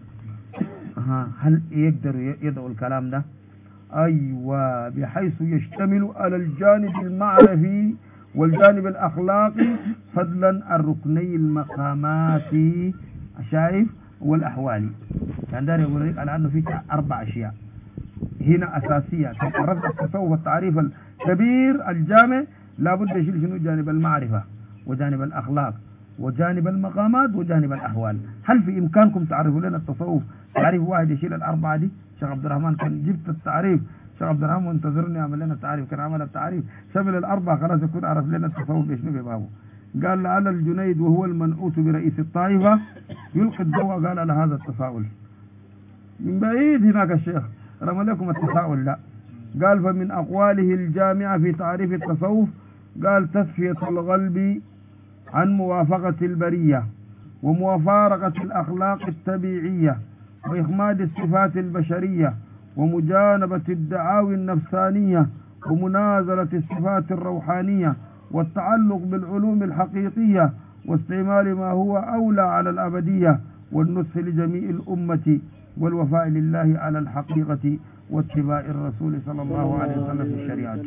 S1: هل يقدر يدعو الكلام ده؟ أيوة، بحيث يشتمل على الجانب المعرفي والجانب الأخلاقي فضلا عن ركني المقامات شايف والأحوالي. يعني دار يقول لك على أنه في 4 أشياء هنا أساسية تعرف التصوف التعريف الكبير الجامع لابد يشيل شنو جانب المعرفة وجانب الأخلاق وجانب المقامات وجانب الأحوال. هل في إمكانكم تعرفوا لنا التصوف تعريف واحد يشيل ال4 دي؟ شيخ عبد الرحمن كان جبت التعريف، شيخ عبد الرحمن منتظرني أعمل لنا التعريف، كان عمل التعريف شمل ال4 خلاص يكون عرف لنا التصوف بشنو ببابه. قال لعل الجنيد وهو المنعوت برئيس الطائفة يلقي الضوء قال على هذا التساؤل من بعيد. هناك الشيخ رمى لكم التساؤل لا، قال فمن أقواله الجامعة في تعريف التصوف قال تصفية القلب عن موافقة البرية ومفارقة الأخلاق الطبيعية وإخماد الصفات البشرية ومجانبة الدعاوي النفسانية ومنازلة الصفات الروحانية والتعلق بالعلوم الحقيقية واستعمال ما هو أولى على الأبدية والنصح لجميع الأمة والوفاء لله على الحقيقة واتباع الرسول صلى الله عليه وسلم في الشريعة.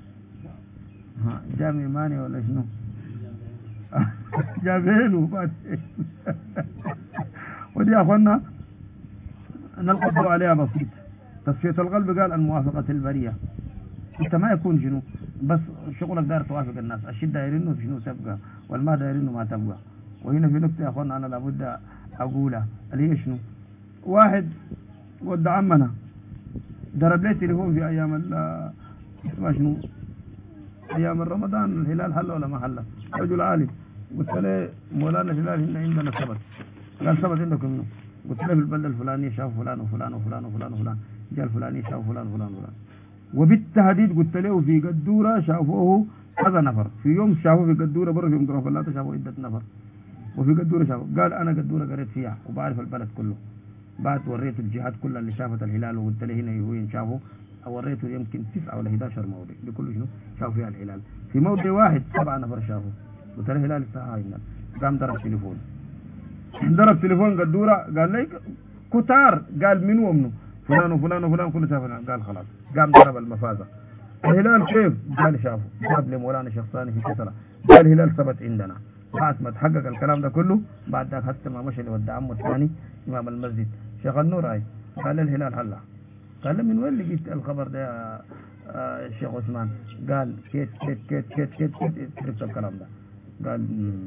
S1: جامع ماني ولا شنو؟ جابينه ودي يا أخوانا نلقب عليها بسيط. تصفية القلب قال الموافقة البرية، انت ما يكون شنو بس شغلك داير توافق الناس، الشيء دايرينه شنو تبقى والما دايرينه ما تبقى. وهنا في نقطة يا أخوانا أنا لابد أقولها اللي هي شنو؟ واحد ود عمنا ضرب لي تليفون في أيام اسمها شنو أيام رمضان الهلال حل ولا ما حل؟ رجل عالم قلت له مولانا الهلال هنا عندنا سبت، قال سبت عندكم منه؟ قلت له في البلدة الفلانية شافوا فلان وفلان وفلان وفلان وفلان، جاء الفلاني شافوا فلان وفلان وفلان. وبالتهديد قلت له في قدورة شافوه كذا نفر، في يوم شافوه في قدورة برا في يوم ضرب شافوه عدة نفر، وفي قدورة شافوه. قال أنا قدورة قريت فيها وبعرف البلد كله، بعد وريته الجهات كلها اللي شافت الهلال وقلت له هنا وين شافوا، وريته يمكن 9 ولا 11 موضع بكل شنو شافوا فيها الهلال. في موضع واحد 7 نفر شافوا قلت له الهلال الساعة قام ضرب تليفون قدورة قال لي كتار قال من ومنه فلان وفلان وفلان كل سافر قال خلاص قام ضرب المفازة الهلال كيف قال شافه جاب لي مولانا شخصاني في كسرة قال الهلال ثبت عندنا بعد ما تحقق الكلام ده كله بعد ذاك حتى ما مشى لودع عمه الثاني امام المسجد شيخ النور هاي قال الهلال هلا قال له من وين لقيت الخبر ده يا الشيخ عثمان قال كيت كيت كيت كيت كيت كيت عرفت الكلام ده قال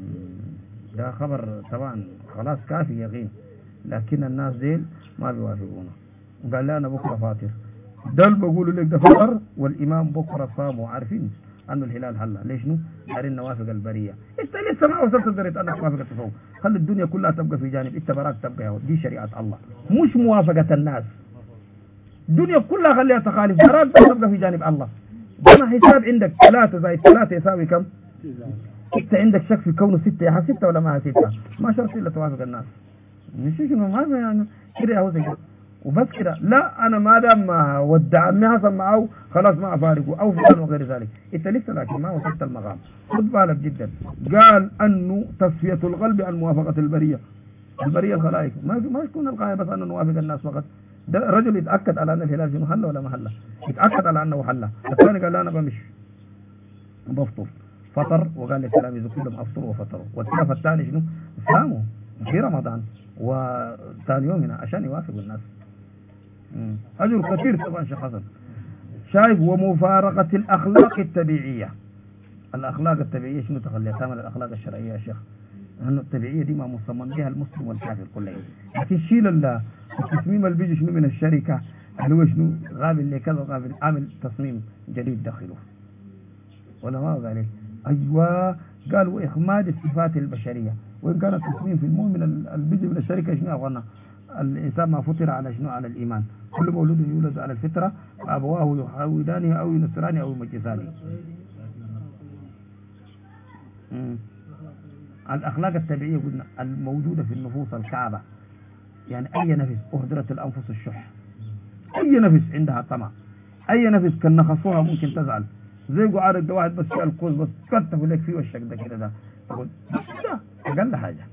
S1: ده خبر طبعا خلاص كافي يقين لكن الناس ديل ما بيوافقونه قال لا انا بكره فاطر دل بقولوا لك ده فطر والامام بكره صام وعارفين انه الهلال هلا ليش نو دارين نوافق البريه انت لسه ما وصلت لدرجه انك توافق التفوق خلي الدنيا كلها تبقى في جانب انت براك تبقى دي شريعه الله مش موافقه الناس الدنيا كلها خليها تخالف براك تبقى في جانب الله انا حساب عندك 3 زائد 3 يساوي كم انت عندك شك في كونه 6 يا 6 ولا ما 6 ما شرط الا توافق الناس مش شنو ما يعني كده هو زي وبس كده لا انا ما دام ما ودع عمي حصل معه خلاص ما افارقه او فلان وغير ذلك انت لسه لكن ما وصلت المقام خد بالك جدا قال انه تصفيه القلب عن موافقه البريه الخلائق ما يكون الغايه بس انه نوافق الناس فقط ده رجل يتاكد على ان الهلال شنو حله ولا ما حله يتاكد على انه حله الثاني قال لا انا بمش بفطر فطر وقال لتلاميذه كلهم افطروا وفطروا والطرف الثاني شنو صاموا في رمضان وثاني يوم هنا عشان يوافقوا الناس أجر كثير طبعا شيخ حسن شايف ومفارقة الأخلاق الطبيعية الأخلاق الطبيعية شنو تخليها تعمل الأخلاق الشرعية يا شيخ لأنه الطبيعية دي ما مصمم بها المسلم والكافر كله لكن شيل التصميم اللي بيجي شنو من الشركة اللي هو شنو غابل لكذا وغابل عامل تصميم جديد داخله ولا ما هو عليه أيوة قال وإخماد الصفات البشرية وإن كان التصميم في المؤمن اللي بيجي من الشركة شنو أغنى الإنسان ما فطر على شنو على الإيمان كل مولود يولد على الفطرة أبواه يحودانه أو ينصرانه أو يمجسانه الأخلاق الطبيعية قلنا الموجودة في النفوس الكعبة يعني أي نفس أهدرت الأنفس الشح أي نفس عندها طمع أي نفس كان نخصوها ممكن تزعل زي قعاد ده واحد بس القوس بس كتفوا لك فيه وشك ده كده ده تقول لا أقل حاجة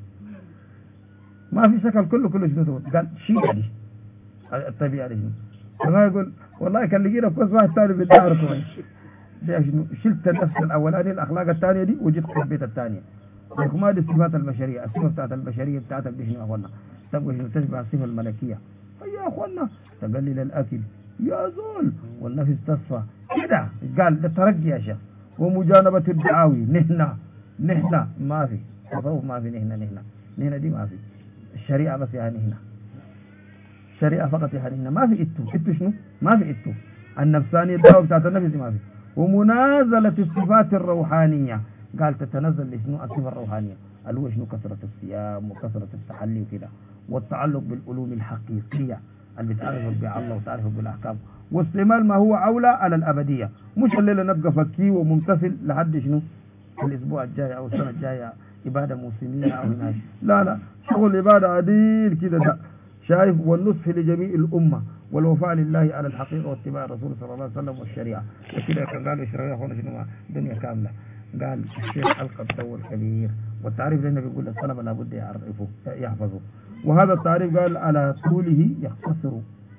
S1: ما في شكل كله شنو قال شيء دي الطبيعة دي ما يقول والله كان لقينا كويس واحد ثاني في الدار كويس شنو شلت النفس الأولانية الأخلاق الثانية دي وجيت في البيت الثانية وإخماد الصفات البشرية الصفة بتاعت البشرية بتاعتك دي شنو أخوانا تبقى شنو تشبه الصفة الملكية يا أخوانا تقلل الأكل يا زول والنفس تصفى كده قال ده ترقي يا شيخ ومجانبة الدعاوي نهنا ما في تصوف ما في نهنا دي ما في الشريعة بس يعني هنا الشريعة فقط يعني هنا ما في إتو شنو ما في إتو النفسانية الدعوة بتاعت النفس ما في ومنازلة الصفات الروحانية قال تتنزل لشنو الصفة الروحانية اللي هو شنو كثرة الصيام وكثرة التحلي وكده والتعلق بالعلوم الحقيقية اللي بتعرف بالله وتعرف بالأحكام واستعمال ما هو أولى على الأبدية مش الليلة نبقى فكي وممتثل لحد شنو الأسبوع الجاي أو السنة الجاية إبادة موسمية أو هناك لا شغل إبادة عديل كده ده شايف والنصح لجميع الأمة والوفاء لله على الحقيقة واتباع الرسول صلى الله عليه وسلم والشريعة وكده كان قالوا الشريعة هنا شنو دنيا كاملة قال الشيخ ألقى الضوء الكبير والتعريف لأنه بيقول الطلبة لابد يحفظه وهذا التعريف قال على طوله يختصر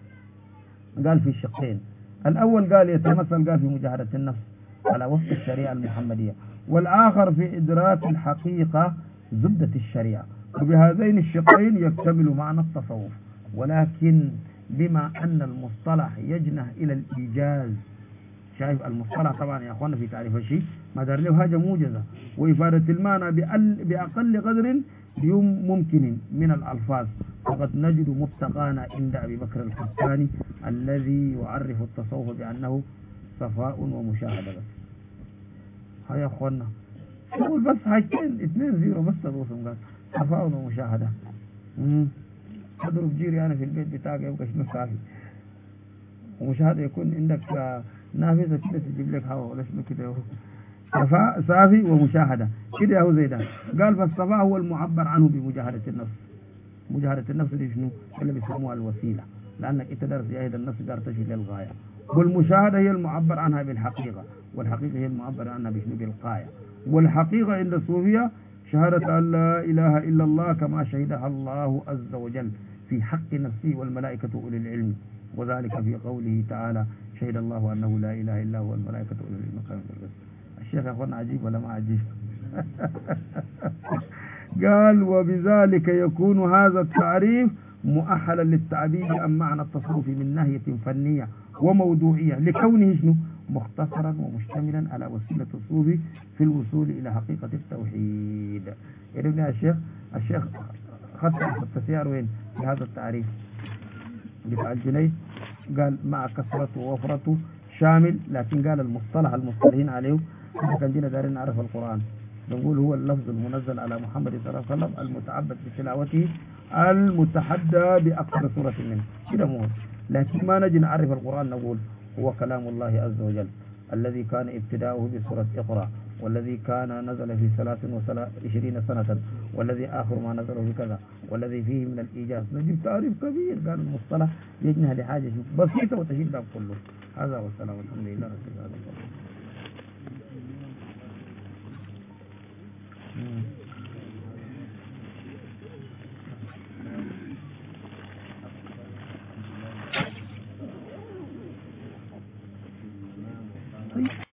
S1: قال في الشقين الأول قال يتمثل قال في مجاهدة النفس على وفق الشريعة المحمدية والآخر في إدراك الحقيقة زبدة الشريعة وبهذين الشقين يكتمل معنى التصوف ولكن بما أن المصطلح يجنح إلى الإيجاز شايف المصطلح طبعا يا أخوانا في تعريف الشيء ما دار له حاجة موجزة وإفادة المعنى بأقل قدر ممكن من الألفاظ فقد نجد متقانا عند أبي بكر الحساني الذي يعرف التصوف بأنه صفاء ومشاهدة بس هيا أخوانا يقول بس حاجتين 2-0 بس الرسم قال صفاء ومشاهدة تضرب جيري أنا في البيت بتاعك يبقى شنو صافي ومشاهدة يكون عندك نافذة كده تجيب لك هوا ولا شنو كده صفاء صافي ومشاهدة كده هو زي ده قال فالصفاء هو المعبر عنه بمجاهدة النفس مجاهدة النفس دي شنو اللي بيسموها الوسيلة لأنك انت درس جاهد النفس قال تشي للغاية والمشاهدة هي المعبر عنها بالحقيقة، والحقيقة هي المعبر عنها بالغاية. والحقيقة عند الصوفية شهادة أن لا إله إلا الله كما شهدها الله عز وجل في حق نفسه والملائكة أولي العلم، وذلك في قوله تعالى شهد الله أنه لا إله إلا هو والملائكة أولي العلم قائما بالقسط. الشيخ يا أخوانا عجيب ولا ما عجيب؟ قال وبذلك يكون هذا التعريف مؤهلا للتعبير عن معنى التصوف من ناحية فنية وموضوعية، لكونه شنو؟ مختصرا ومشتملا على وسيلة الصوفي في الوصول إلى حقيقة التوحيد. يعني الشيخ خط التسيار وين في هذا التعريف بتاع الجنيد؟ قال مع كثرته ووفرته شامل، لكن قال المصطلحين عليه كان جينا دارين نعرف القرآن نقول هو اللفظ المنزل على محمد صلى الله عليه وسلم المتعبد بتلاوته المتحدى بأكثر سورة منه كده مو، لكن ما نجي نعرف القرآن نقول هو كلام الله عز وجل الذي كان ابتداؤه بسورة اقرأ، والذي كان نزل في 23 سنة، والذي آخر ما نزله بكذا، والذي فيه من الإيجاز. نجيب تعريف كبير، قال المصطلح يجنها لحاجة بسيطة وتشيل باب كله. هذا والسلام والحمد لله رب العالمين.